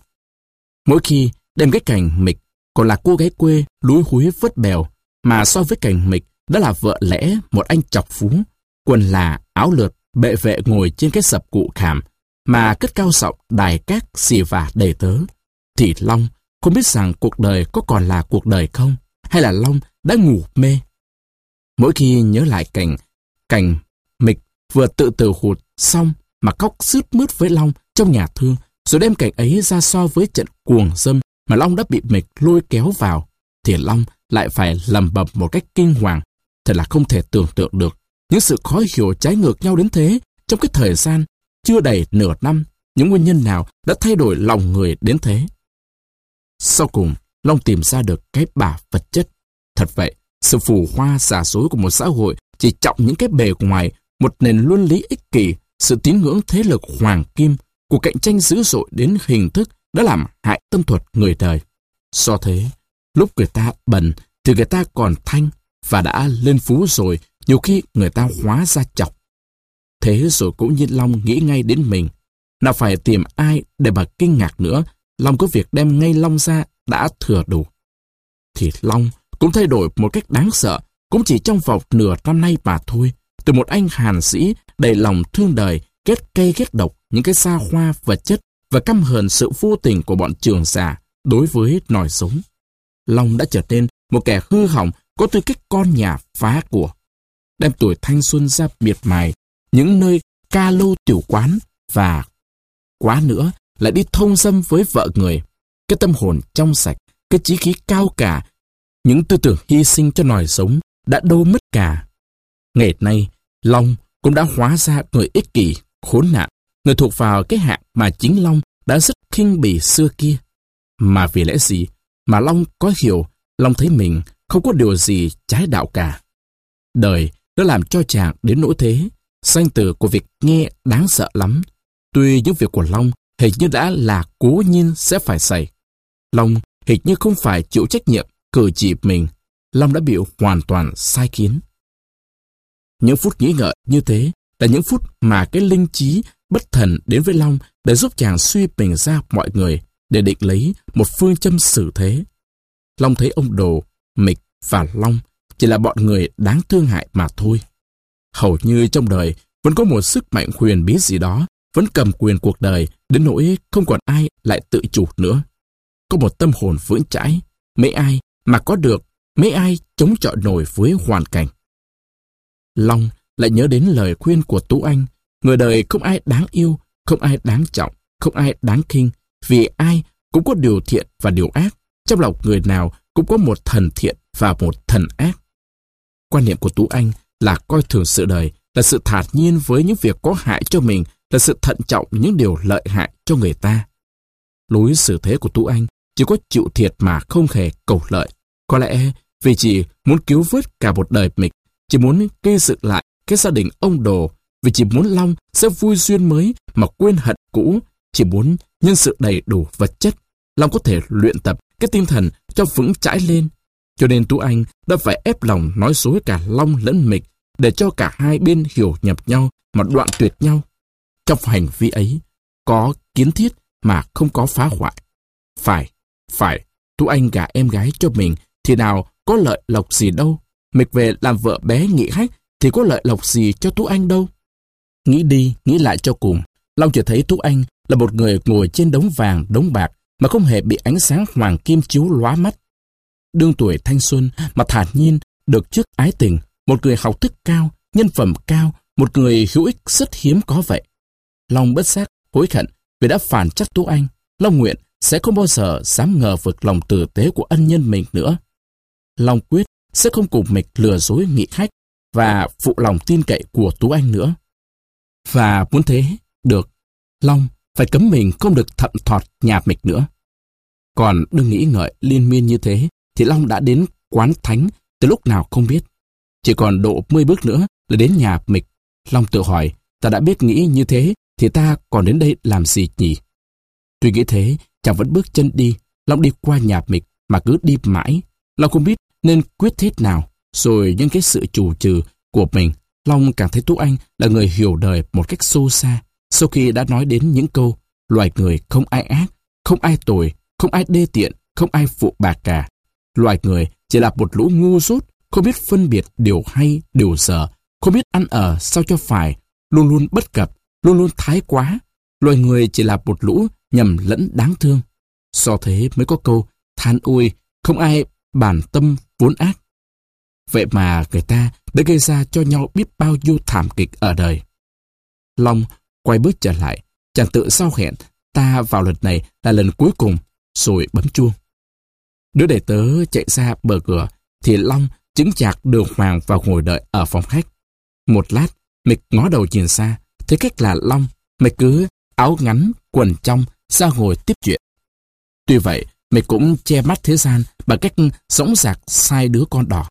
Mỗi khi đem cái cảnh Mịch còn là cô gái quê lúi húi vớt bèo, mà so với cảnh Mịch đã là vợ lẽ một anh chọc phú, quần là áo lượt, bệ vệ ngồi trên cái sập cụ khảm mà cất cao giọng đài các xì vả đầy tớ, thì Long không biết rằng cuộc đời có còn là cuộc đời không, hay là Long đã ngủ mê. Mỗi khi nhớ lại cảnh cảnh Mịch vừa tự tử hụt xong mà khóc sướt mướt với Long trong nhà thương, rồi đem cảnh ấy ra so với trận cuồng dâm mà Long đã bị Mịch lôi kéo vào, thì Long lại phải lầm bầm một cách kinh hoàng. Thật là không thể tưởng tượng được những sự khó hiểu trái ngược nhau đến thế trong cái thời gian chưa đầy nửa năm. Những nguyên nhân nào đã thay đổi lòng người đến thế? Sau cùng, Long tìm ra được cái bả vật chất. Thật vậy, sự phù hoa giả dối của một xã hội chỉ trọng những cái bề ngoài, một nền luân lý ích kỷ, sự tín ngưỡng thế lực hoàng kim, cuộc cạnh tranh dữ dội đến hình thức đã làm hại tâm thuật người đời. Do thế, lúc người ta bần thì người ta còn thanh, và đã lên phú rồi, nhiều khi người ta hóa ra chọc. Thế rồi cũng như Long nghĩ ngay đến mình. Nào phải tìm ai để mà kinh ngạc nữa, Long có việc đem ngay Long ra đã thừa đủ. Thì Long cũng thay đổi một cách đáng sợ, cũng chỉ trong vòng nửa năm nay mà thôi. Từ một anh hàn sĩ đầy lòng thương đời, ghét cay ghét độc những cái xa hoa vật chất và căm hờn sự vô tình của bọn trường giả đối với nòi giống. Long đã trở nên một kẻ hư hỏng, có tư cách con nhà phá của, đem tuổi thanh xuân ra miệt mài những nơi ca lô tiểu quán, và quá nữa lại đi thông dâm với vợ người. Cái tâm hồn trong sạch, cái chí khí cao cả, những tư tưởng hy sinh cho nòi sống đã đâu mất cả. Ngày nay, Long cũng đã hóa ra người ích kỷ, khốn nạn, người thuộc vào cái hạng mà chính Long đã rất khinh bỉ xưa kia. Mà vì lẽ gì mà Long có hiểu, Long thấy mình không có điều gì trái đạo cả. Đời đã làm cho chàng đến nỗi thế, sanh tử của việc nghe đáng sợ lắm. Tuy những việc của Long hình như đã là cố nhiên sẽ phải xảy. Long hình như không phải chịu trách nhiệm cử chỉ mình. Long đã bị hoàn toàn sai khiến. Những phút nghĩ ngợi như thế là những phút mà cái linh trí bất thần đến với Long để giúp chàng suy bình ra mọi người, để định lấy một phương châm xử thế. Long thấy ông Đồ, Mịch và Long chỉ là bọn người đáng thương hại mà thôi. Hầu như trong đời vẫn có một sức mạnh huyền bí gì đó vẫn cầm quyền cuộc đời đến nỗi không còn ai lại tự chủ nữa. Có một tâm hồn vững chãi, mấy ai mà có được, mấy ai chống chọi nổi với hoàn cảnh. Long lại nhớ đến lời khuyên của Tú Anh: người đời không ai đáng yêu, không ai đáng trọng, không ai đáng khinh, vì ai cũng có điều thiện và điều ác. Trong lòng người nào cũng có một thần thiện và một thần ác. Quan niệm của Tú Anh là coi thường sự đời, là sự thản nhiên với những việc có hại cho mình, là sự thận trọng những điều lợi hại cho người ta. Lối xử thế của Tú Anh chỉ có chịu thiệt mà không hề cầu lợi. Có lẽ vì chỉ muốn cứu vớt cả một đời mình, chỉ muốn gây dựng lại cái gia đình ông Đồ, vì chỉ muốn Long sẽ vui duyên mới mà quên hận cũ, chỉ muốn nhân sự đầy đủ vật chất, Long có thể luyện tập cái tinh thần cho vững chãi lên. Cho nên Tú Anh đã phải ép lòng nói dối cả Long lẫn Mịch, để cho cả hai bên hiểu nhập nhau mà đoạn tuyệt nhau. Trong hành vi ấy có kiến thiết mà không có phá hoại. Phải, phải, Tú Anh gả em gái cho mình thì nào có lợi lộc gì đâu. Mịch về làm vợ bé Nghị Hách thì có lợi lộc gì cho Tú Anh đâu. Nghĩ đi, nghĩ lại cho cùng, Long chỉ thấy Tú Anh là một người ngồi trên đống vàng, đống bạc mà không hề bị ánh sáng hoàng kim chiếu lóa mắt. Đương tuổi thanh xuân mà thản nhiên được trước ái tình, một người học thức cao, nhân phẩm cao, một người hữu ích rất hiếm có vậy. Long bất giác hối hận vì đã phản trách Tú Anh. Long nguyện sẽ không bao giờ dám ngờ vực lòng tử tế của ân nhân mình nữa. Long quyết sẽ không cùng Mịch lừa dối Nghị Hách và phụ lòng tin cậy của Tú Anh nữa. Và muốn thế được, Long phải cấm mình không được thậm thọt nhà Mịch nữa. Còn đừng nghĩ ngợi liên miên như thế thì Long đã đến quán thánh từ lúc nào không biết. Chỉ còn độ mươi bước nữa là đến nhà Mịch. Long tự hỏi, ta đã biết nghĩ như thế thì ta còn đến đây làm gì nhỉ? Tuy nghĩ thế, chàng vẫn bước chân đi. Long đi qua nhà Mịch mà cứ đi mãi. Long không biết nên quyết thế nào. Rồi những cái sự chủ trừ của mình, Long càng thấy Tú Anh là người hiểu đời một cách sâu xa. Sau khi đã nói đến những câu loài người không ai ác, không ai tồi, không ai đê tiện, không ai phụ bạc cả. Loài người chỉ là một lũ ngu dốt, không biết phân biệt điều hay, điều dở, không biết ăn ở sao cho phải, luôn luôn bất cập, luôn luôn thái quá. Loài người chỉ là một lũ nhầm lẫn đáng thương. Do thế mới có câu than ôi, không ai bản tâm vốn ác. Vậy mà người ta đã gây ra cho nhau biết bao nhiêu thảm kịch ở đời. Long quay bước trở lại, chàng tự giao hẹn ta vào lần này là lần cuối cùng, rồi bấm chuông. Đứa đầy tớ chạy ra bờ cửa thì Long chứng chạc đường hoàng vào ngồi đợi ở phòng khách. Một lát, Mịch ngó đầu nhìn xa, thấy cách là Long. Mịch cứ áo ngắn, quần trong ra ngồi tiếp chuyện. Tuy vậy, Mịch cũng che mắt thế gian bằng cách dõng dạc sai đứa con đỏ.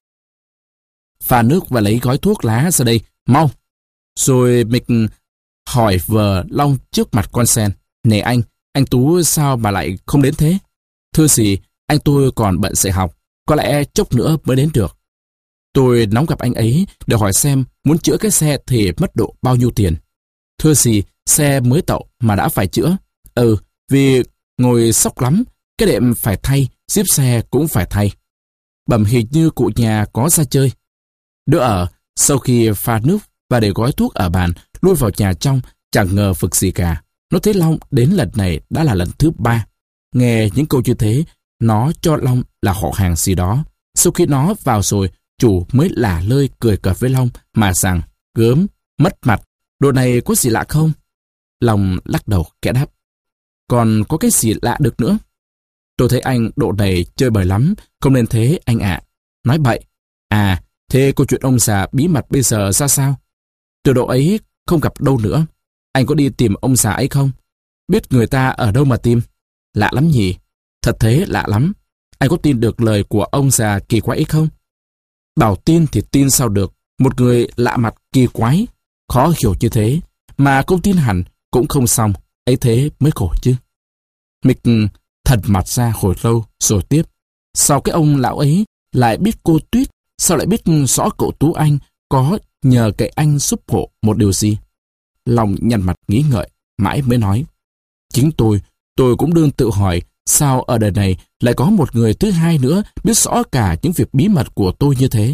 Pha nước và lấy gói thuốc lá ra đây, mau. Rồi Mịch hỏi vờ Long trước mặt con sen. Nè anh, anh Tú sao mà lại không đến thế? Thưa gì, anh tôi còn bận dạy học, có lẽ chốc nữa mới đến được. Tôi nóng gặp anh ấy để hỏi xem muốn chữa cái xe thì mất độ bao nhiêu tiền. Thưa gì, xe mới tậu mà đã phải chữa. Ừ, vì ngồi sốc lắm, cái đệm phải thay, xíp xe cũng phải thay. Bẩm hình như cụ nhà có ra chơi. Đứa ở, sau khi pha nước và để gói thuốc ở bàn, lui vào nhà trong Chẳng ngờ vực gì cả. Nó thấy Long đến lần này đã là lần thứ ba. Nghe những câu như thế, nó cho Long là họ hàng gì đó. Sau khi nó vào rồi, chủ mới lả lơi cười cợt với Long mà rằng gớm, mất mặt, đồ này có gì lạ không? Long lắc đầu kẻ đáp. Còn có cái gì lạ được nữa? Tôi thấy anh độ này chơi bời lắm, không nên thế anh ạ. Nói bậy. À, thế câu chuyện ông già bí mật bây giờ ra sao? Từ độ ấy không gặp đâu nữa. Anh có đi tìm ông già ấy không? Biết người ta ở đâu mà tìm? Lạ lắm nhỉ? Thật thế lạ lắm. Anh có tin được lời của ông già kỳ quái ấy không? Bảo tin thì tin sao được. Một người lạ mặt kỳ quái. Khó hiểu như thế. Mà không tin hẳn cũng không xong. Ấy thế mới khổ chứ. Mịch thần mặt ra hồi lâu rồi tiếp. Sao cái ông lão ấy lại biết cô Tuyết? Sao lại biết rõ cậu Tú Anh có nhờ cậy anh giúp hộ một điều gì? Long nhăn mặt nghĩ ngợi, mãi mới nói. Chính tôi, tôi cũng đương tự hỏi, sao ở đời này lại có một người thứ hai nữa biết rõ cả những việc bí mật của tôi như thế?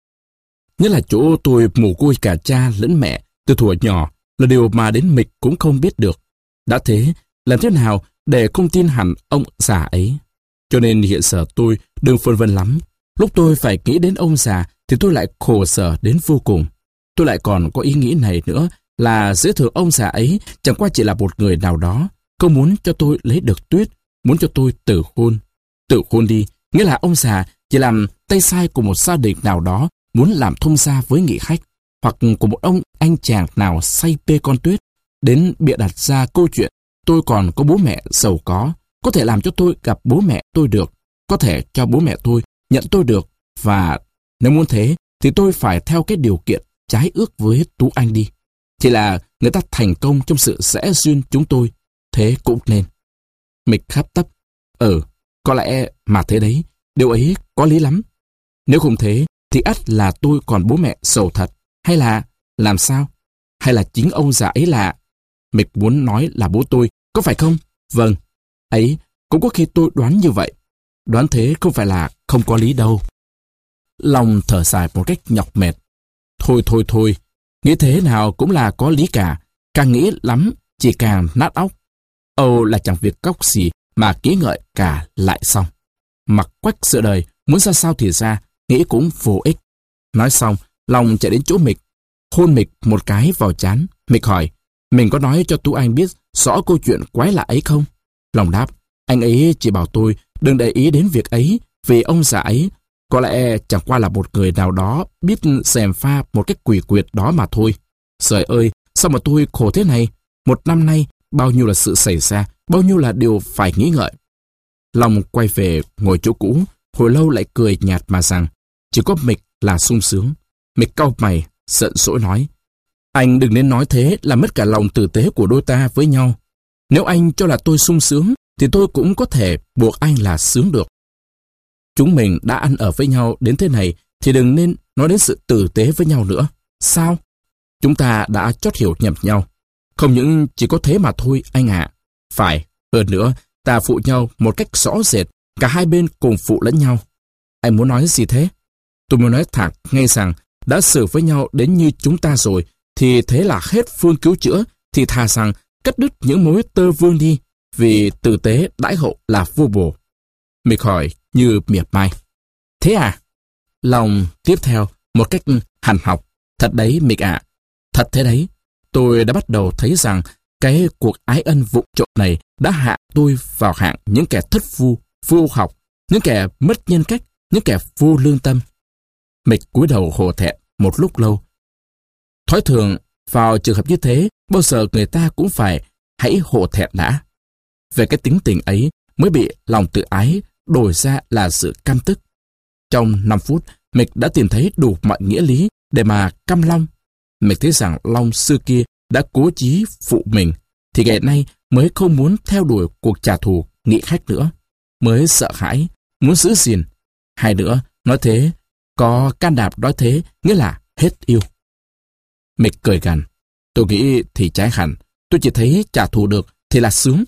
Nhất là chỗ tôi mù côi cả cha lẫn mẹ, từ thuở nhỏ là điều mà đến Mịch cũng không biết được. Đã thế, làm thế nào để không tin hẳn ông già ấy? Cho nên hiện giờ tôi đừng phân vân lắm. Lúc tôi phải nghĩ đến ông già thì tôi lại khổ sở đến vô cùng. Tôi lại còn có ý nghĩ này nữa là dễ thường ông già ấy chẳng qua chỉ là một người nào đó không muốn cho tôi lấy được Tuyết, muốn cho tôi tử hôn. Tử hôn đi, nghĩa là ông già chỉ làm tay sai của một gia đình nào đó muốn làm thông gia với nghị khách, hoặc của một ông anh chàng nào say mê con Tuyết, đến bịa đặt ra câu chuyện tôi còn có bố mẹ giàu có, có thể làm cho tôi gặp bố mẹ tôi được, có thể cho bố mẹ tôi nhận tôi được, và nếu muốn thế thì tôi phải theo cái điều kiện trái ước với Tú Anh đi. Chỉ là người ta thành công trong sự rẽ duyên chúng tôi, thế cũng nên. Mịch khắp tấp. Ừ, có lẽ mà thế đấy, điều ấy có lý lắm. Nếu không thế thì ắt là tôi còn bố mẹ giàu thật, hay là làm sao? Hay là chính ông già ấy là... Mịch muốn nói là bố tôi, có phải không? Vâng, ấy cũng có khi tôi đoán như vậy. Đoán thế không phải là không có lý đâu. Long thở dài một cách nhọc mệt. Thôi thôi thôi, nghĩ thế nào cũng là có lý cả. Càng nghĩ lắm, chỉ càng nát óc. Âu là chẳng việc cóc gì mà kỹ ngợi cả lại xong. Mặc quách giữa đời, muốn ra sao thì ra, nghĩ cũng vô ích. Nói xong, Long chạy đến chỗ Mịch, hôn Mịch một cái vào trán. Mịch hỏi, mình có nói cho Tú Anh biết rõ câu chuyện quái lạ ấy không? Long đáp, anh ấy chỉ bảo tôi đừng để ý đến việc ấy, vì ông già ấy có lẽ chẳng qua là một người nào đó biết xèm pha một cách quỷ quyệt đó mà thôi. Trời ơi, sao mà tôi khổ thế này? Một năm nay, bao nhiêu là sự xảy ra, bao nhiêu là điều phải nghĩ ngợi. Long quay về ngồi chỗ cũ, hồi lâu lại cười nhạt mà rằng, chỉ có Mịch là sung sướng. Mịch cau mày, giận dỗi nói, anh đừng nên nói thế là mất cả lòng tử tế của đôi ta với nhau. Nếu anh cho là tôi sung sướng, thì tôi cũng có thể buộc anh là sướng được. Chúng mình đã ăn ở với nhau đến thế này, thì đừng nên nói đến sự tử tế với nhau nữa. Sao? Chúng ta đã chót hiểu nhầm nhau. Không những chỉ có thế mà thôi anh ạ. Phải, hơn nữa, ta phụ nhau một cách rõ rệt, cả hai bên cùng phụ lẫn nhau. Anh muốn nói gì thế? Tôi muốn nói thẳng ngay rằng, đã xử với nhau đến như chúng ta rồi, thì thế là hết phương cứu chữa, thì thà rằng cắt đứt những mối tơ vương đi, vì tử tế đãi hậu là vô bổ. Mịch hỏi như miệt mai. Thế à? Long tiếp theo một cách hằn học. Thật đấy Mịch ạ. Thật thế đấy. Tôi đã bắt đầu thấy rằng cái cuộc ái ân vụng trộm này đã hạ tôi vào hạng những kẻ thất phu, vô học, những kẻ mất nhân cách, những kẻ vô lương tâm. Mịch cúi đầu hổ thẹn một lúc lâu. Thói thường vào trường hợp như thế, bao giờ người ta cũng phải hãy hổ thẹn đã. Về cái tính tình ấy mới bị lòng tự ái đổi ra là sự căm tức. Trong năm phút, Mịch đã tìm thấy đủ mọi nghĩa lý để mà căm Long. Mịch thấy rằng Long xưa kia đã cố chí phụ mình, thì ngày nay mới không muốn theo đuổi cuộc trả thù nghị khách nữa, mới sợ hãi, muốn giữ gìn. Hay nữa, nói thế, có can đảm nói thế, nghĩa là hết yêu. Mịch cười gằn. Tôi nghĩ thì trái hẳn, tôi chỉ thấy trả thù được thì là sướng.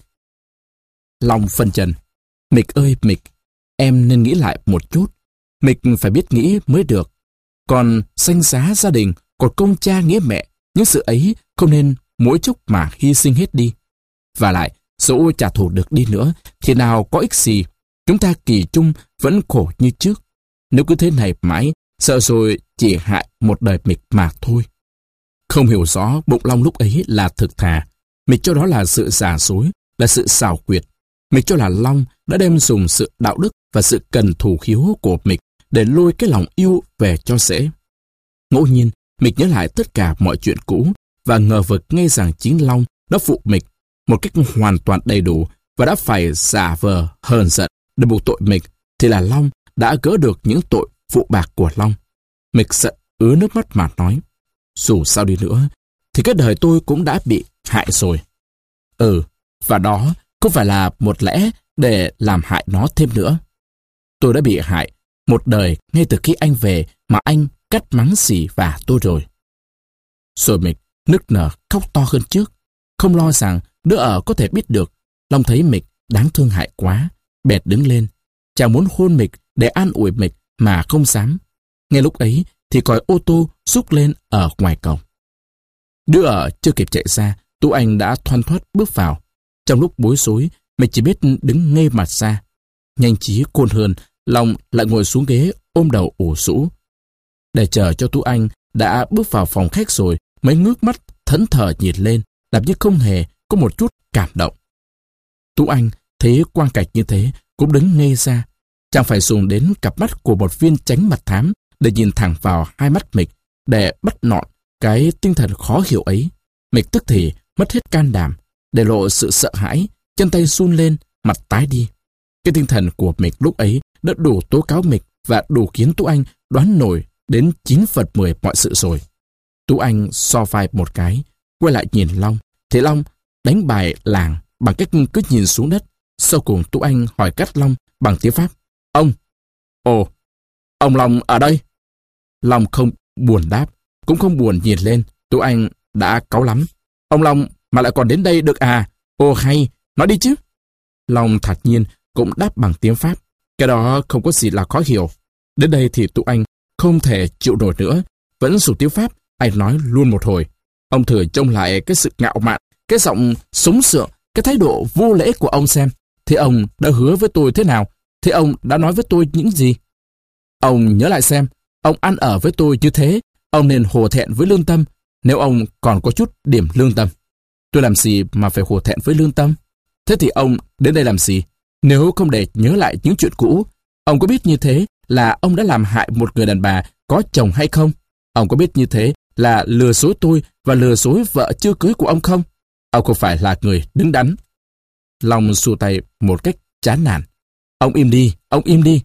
Long phân trần. Mịch ơi Mịch, em nên nghĩ lại một chút. Mịch phải biết nghĩ mới được. Còn danh giá gia đình, còn công cha nghĩa mẹ, những sự ấy không nên mỗi chốc mà hy sinh hết đi. Và lại, dẫu trả thù được đi nữa, thì nào có ích gì, chúng ta kỳ chung vẫn khổ như trước. Nếu cứ thế này mãi, sợ rồi chỉ hại một đời Mịch mà thôi. Không hiểu rõ bụng Long lúc ấy là thực thà. Mịch cho đó là sự giả dối, là sự xảo quyệt. Mịch cho là Long đã đem dùng sự đạo đức và sự cần thù khiếu của Mịch để lôi cái lòng yêu về cho dễ. Ngẫu nhiên, Mịch nhớ lại tất cả mọi chuyện cũ và ngờ vực nghe rằng chính Long đã phụ Mịch một cách hoàn toàn đầy đủ và đã phải giả vờ hờn giận để buộc tội Mịch, thì là Long đã gỡ được những tội phụ bạc của Long. Mịch giận ứa nước mắt mà nói, dù sao đi nữa, thì cái đời tôi cũng đã bị hại rồi. Ừ, và đó không phải là một lẽ để làm hại nó thêm nữa. Tôi đã bị hại một đời ngay từ khi anh về mà anh cắt mắng xỉ vả tôi rồi. Rồi Mịch nức nở khóc to hơn trước, không lo rằng đứa ở có thể biết được. Long thấy Mịch đáng thương hại quá, bèn đứng lên. Chàng muốn hôn Mịch để an ủi Mịch mà không dám. Ngay lúc ấy thì còi ô tô rúc lên ở ngoài cổng. Đứa ở chưa kịp chạy ra, Tú Anh đã thoăn thoắt bước vào. Trong lúc bối rối, Mịch chỉ biết đứng ngây mặt ra. Nhanh trí khôn hơn, Long lại ngồi xuống ghế ôm đầu ủ rũ. Để chờ cho Tú Anh đã bước vào phòng khách rồi mới ngước mắt thẫn thờ nhìn lên, làm như không hề có một chút cảm động. Tú Anh thấy quang cảnh như thế cũng đứng ngây ra. Chàng phải dùng đến cặp mắt của một viên chánh mật thám để nhìn thẳng vào hai mắt Mịch, để bắt nọn cái tinh thần khó hiểu ấy. Mịch tức thì mất hết can đảm, để lộ sự sợ hãi, chân tay run lên, mặt tái đi. Cái tinh thần của Mịch lúc ấy đã đủ tố cáo Mịch và đủ khiến Tú Anh đoán nổi đến chín phần mười mọi sự rồi. Tú Anh so vai một cái, quay lại nhìn Long, thì Long đánh bài làng bằng cách cứ nhìn xuống đất. Sau cùng Tú Anh hỏi cắt Long bằng tiếng Pháp. Ông, ồ, ông Long ở đây. Long không buồn đáp, cũng không buồn nhìn lên. Tú Anh đã cáu lắm. Ông Long mà lại còn đến đây được à? Ồ hay, nói đi chứ. Long thật nhiên cũng đáp bằng tiếng Pháp. Cái đó không có gì là khó hiểu. Đến đây thì Tú Anh không thể chịu nổi nữa. Vẫn dùng tiếng Pháp, anh nói luôn một hồi. Ông thử trông lại cái sự ngạo mạn, cái giọng súng sượng, cái thái độ vô lễ của ông xem. Thì ông đã hứa với tôi thế nào? Thì ông đã nói với tôi những gì? Ông nhớ lại xem, ông ăn ở với tôi như thế, ông nên hổ thẹn với lương tâm, nếu ông còn có chút điểm lương tâm. Tôi làm gì mà phải hổ thẹn với lương tâm? Thế thì ông đến đây làm gì? Nếu không để nhớ lại những chuyện cũ, ông có biết như thế là ông đã làm hại một người đàn bà có chồng hay không? Ông có biết như thế là lừa dối tôi và lừa dối vợ chưa cưới của ông không? Ông không phải là người đứng đắn. Long xua tay một cách chán nản. Ông im đi, ông im đi.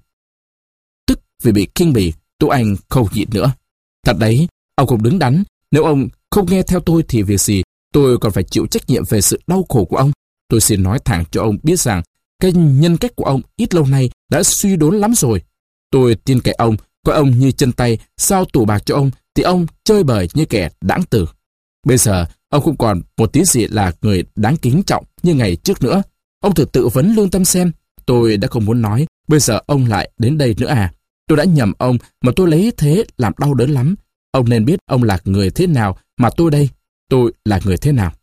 Tức vì bị khinh bỉ, Tú Anh không nhịn nữa. Thật đấy, ông không đứng đắn. Nếu ông không nghe theo tôi thì việc gì tôi còn phải chịu trách nhiệm về sự đau khổ của ông. Tôi xin nói thẳng cho ông biết rằng cái nhân cách của ông ít lâu nay đã suy đốn lắm rồi. Tôi tin cậy ông, coi ông như chân tay, sao tù bạc cho ông thì ông chơi bời như kẻ đãng tử. Bây giờ ông không còn một tí gì là người đáng kính trọng như ngày trước nữa. Ông thử tự vấn lương tâm xem. Tôi đã không muốn nói, bây giờ ông lại đến đây nữa à? Tôi đã nhầm ông mà tôi lấy thế làm đau đớn lắm. Ông nên biết ông là người thế nào mà tôi đây. Tôi là người thế nào?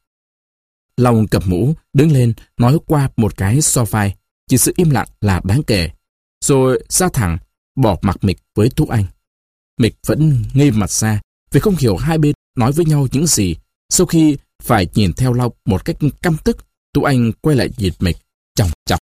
Long cầm mũ, đứng lên, nói qua một cái so vai. Chỉ sự im lặng là đáng kể. Rồi ra thẳng, bỏ mặc Mịch với Tú Anh. Mịch vẫn ngây mặt ra, vì không hiểu hai bên nói với nhau những gì. Sau khi phải nhìn theo Long một cách căm tức, Tú Anh quay lại nhìn Mịch, chòng chọc.